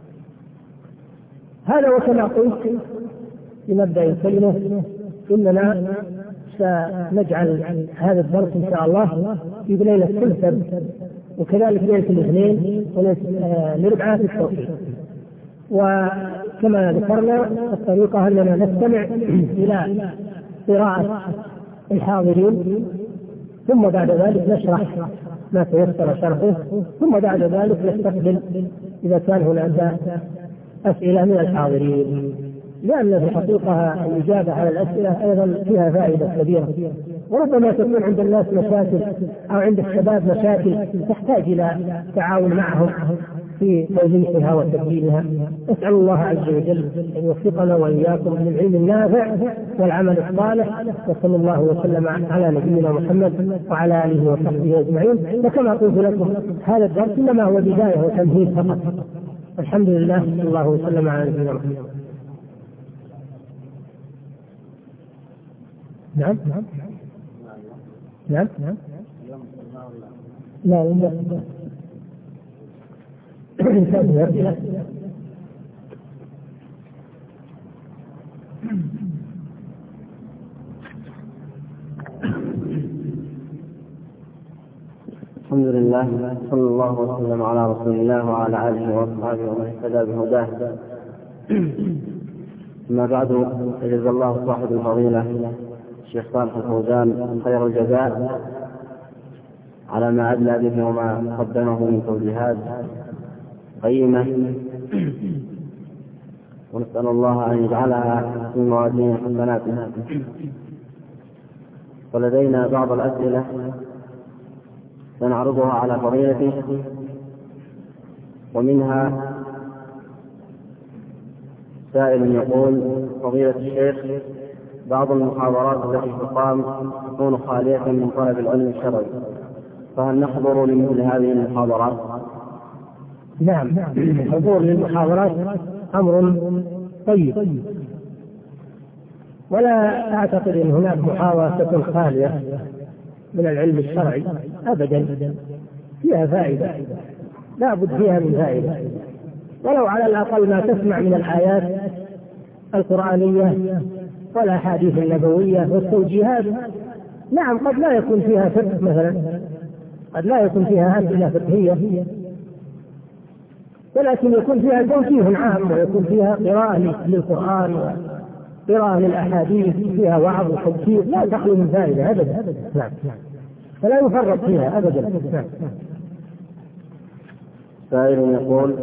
هذا وكما قلت في مبدأ الكلمة إننا سنجعل هذا الدرس إن شاء الله في ليلة كل سبت وكذلك ليلة الاثنين وللأربعاء في التوقيت. وكما ذكرنا الطريقة أننا نستمع إلى قراءة الحاضرين ثم بعد ذلك نشرح ما تيسر شرحه، ثم بعد ذلك نستقبل إذا كان هناك أسئلة من الحاضرين، لأن في الحقيقة الإجابة على الأسئلة أيضا فيها فائدة كبيرة. وربما تكون عند الناس مشاكل أو عند الشباب مشاكل تحتاج إلى تعاون معهم في توضيحها وتبيينها. أسأل الله عز وجل أن يوفقنا وإياكم للعلم النافع والعمل الصالح، وصلى الله وسلم على نبينا محمد وعلى آله وصحبه أجمعين. وكما قلت لكم هذا الدرس إنما هو بداية وتمهيد فقط. الحمد لله صلى الله وسلم على نبينا محمد. نعم نعم نعم نعم لا لا الحمد لله، صلى الله وسلم على رسول الله وعلى آله وصحبه ومن اهتدى بهداه. أما بعد، جزا الله صاحب الفضيلة الشيخ صالح الفوزان خير الجزاء على ما أدلى به وما قدمه من توجيهات قيمة، ونسأل الله أن يجعلها في موازين حسناتنا. ولدينا بعض الأسئلة سنعرضها على فضيلته، ومنها سائل يقول: فضيلة الشيخ، بعض المحاضرات التي تقام تكون خالية من طلب العلم الشرعي، فهل نحضر لمثل هذه المحاضرات؟ نعم، الحضور للمحاضرات أمر طيب، ولا أعتقد أن هناك محاضرة تكون خالية من العلم الشرعي أبدا، فيها فائدة، لا بد فيها من فائدة، ولو على الأقل ما تسمع من الآيات القرآنية والأحاديث النبوية والتوجيهات. نعم، قد لا يكون فيها فقه مثلا قد لا يكون فيها أسئلة فقهية، ولكن يكون فيها توجيه عام، ويكون فيها قراءة للقرآن وقراءة للأحاديث، فيها وعظ وتذكير لا تخلو من فائدة أبدا. نعم. فلا يفرط فيها أبدا. نعم. سائل يقول: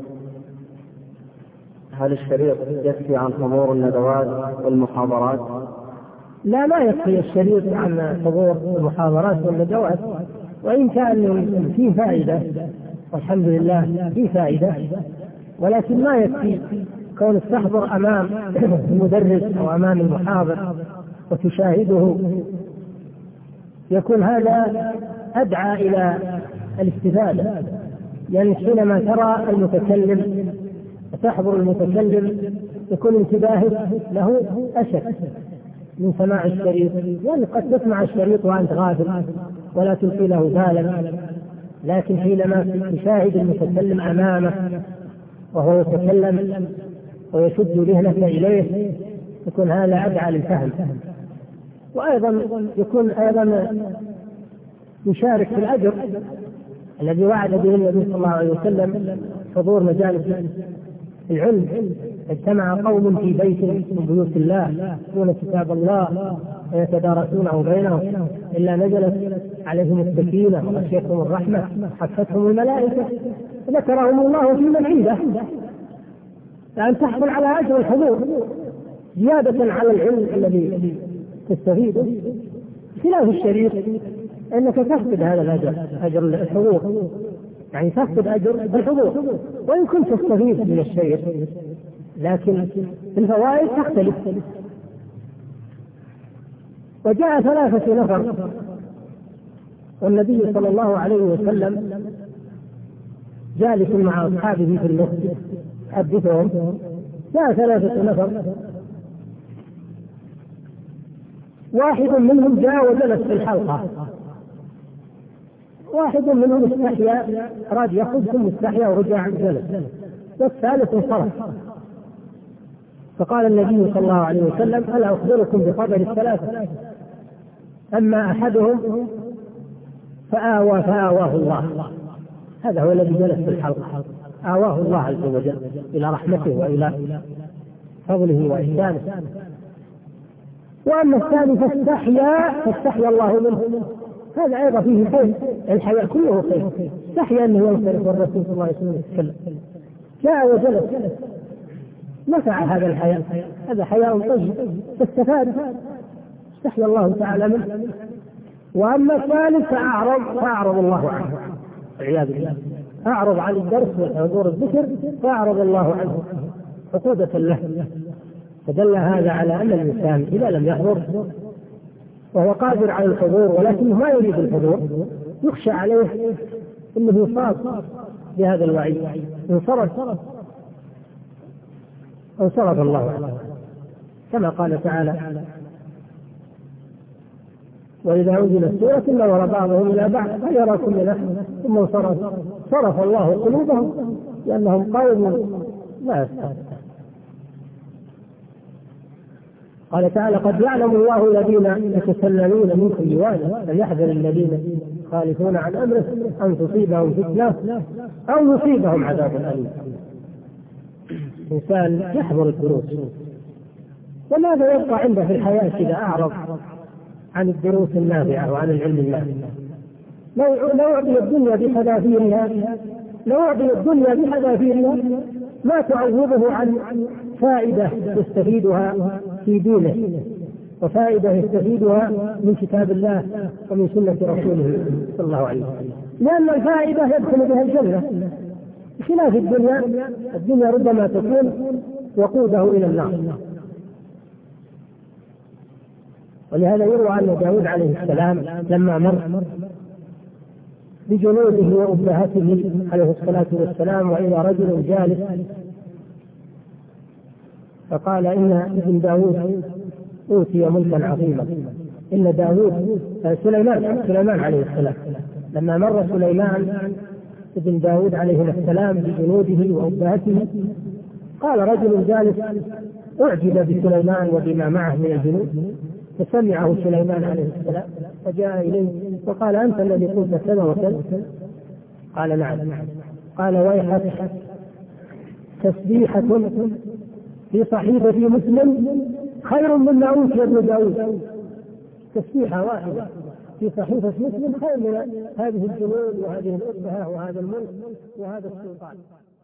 هل الشريط يكفي عن حضور الندوات والمحاضرات؟ لا، ما يكفي الشريط عن حضور المحاضرات والندوات، وإن كان فيه فائدة والحمد لله فيه فائدة، ولكن ما يكفي كون تحضر أمام المدرس أو أمام المحاضر وتشاهده، يكون هذا أدعى إلى الاستفادة، يعني حينما ترى المتكلم وتحضر المتكلم يكون انتباهك له أشد من سماع الشريط، يعني قد تسمع الشريط وأنت غافل ولا تلقي له بالا، لكن حينما تشاهد المتكلم أمامك وهو يتكلم ويشد ذهنك إليه يكون هذا أدعى للفهم. وأيضا يكون أيضا يشارك في الأجر الذي وعد به النبي صلى الله عليه وسلم، حضور مجالس العلم. اجتمع قوم في بيت من بيوت الله يتلون كتاب الله ويتدارسونه بينهم إلا نزلت عليهم السكينة وغشيتهم الرحمة حفتهم الملائكة ذكرهم الله في من عنده، لأن تحصل على أجر الحضور زيادة على العلم الذي تستفيده. خلاف الشريط أنك تفقد هذا الأجر، أجر الحضور، يعني تفقد أجر الحضور وإن كنت تستفيد من الشيء، لكن الفوائد تختلف. وجاء ثلاثة نفر والنبي صلى الله عليه وسلم جالس مع أصحابه في المسجد حدثهم. جاء ثلاثة نفر، واحد منهم جاء وجلس في الحلقة، واحد منهم استحيا أراد يأخذ ثم استحيا ورجع جلس، والثالث انصرف. فقال النبي صلى الله عليه وسلم: ألا أخبركم بخبر الثلاثة؟ أما أحدهم فآوى فآواه الله، هذا هو الذي جلس في الحلقة، آواه الله عز وجل إلى رحمته وإلى فضله وإحسانه. وأما الثاني فاستحيا فاستحيا الله منه، هذا أيضا فيه خير، الحياء كله خير. استحيا أنه ينصرف والرسول صلى الله عليه وسلم يتكلم، جاء وجلس، نفع هذا الحياء، هذا حياء طيب فاستفاد، استحيا الله تعالى منه. وأما الثالث فأعرض فأعرض الله عنه والعياذ بالله، أعرض عن الدرس وحضور الذكر فأعرض الله عنه عقوبة له. فدل هذا على أن الإنسان إذا لم يحضر وهو قادر على الحضور ولكنه ما يريد الحضور يخشى عليه أنه يصاب بهذا الوعيد، انصرف انصرف الله عنه، كما قال تعالى: وإذا أنزلت سورة نظر بعضهم إلى بعض هل يراكم من أحد ثم انصرف صرف الله قلوبهم لأنهم قوم لا يفقهون. قال تعالى: قد يعلم الله الذين يتسللون منكم لواذا فليحذر الذين يخالفون عن أمره أن تصيبهم فتنة أو يصيبهم عذاب أليم. إنسان يحضر الدروس، وماذا يبقى عنده في الحياة إذا أعرض عن الدروس النافعة وعن العلم النافع؟ لو أعطي الدنيا بحذافيرها لو أعطي الدنيا بحذافيرها ما تعوضه عن فائدة يستفيدها في دينه وفائدة يستفيدها من كتاب الله ومن سنة رسوله صلى الله عليه وسلم، لأن الفائدة يدخل بها الجنة بخلاف الدنيا. الدنيا ربما تكون وقوده إلى النار. ولهذا يروى أن داود عليه السلام لما مر بجنوده وأبهاته عليه الصلاة والسلام وإلى رجل جالس فقال: إن ابن داود أوتي ملكا عظيما. إن داود سليمان سليمان عليه السلام لما مر سليمان ابن داود عليه السلام بجنوده وأبهاته قال رجل جالس أعجب بسليمان وبما معه من الجنود، فسمعه سليمان عليه السلام فجاء إليه وقال أنت الذي قلت كذا وكذا؟ قال نعم. قال ويحك تسبيحة في صحيفة مسلم خير مما أوتي ابن داود. تسبيحة واحدة في صحيفة مسلم خير من هذه الجنود وهذه الأسرة وهذا الملك وهذا السلطان.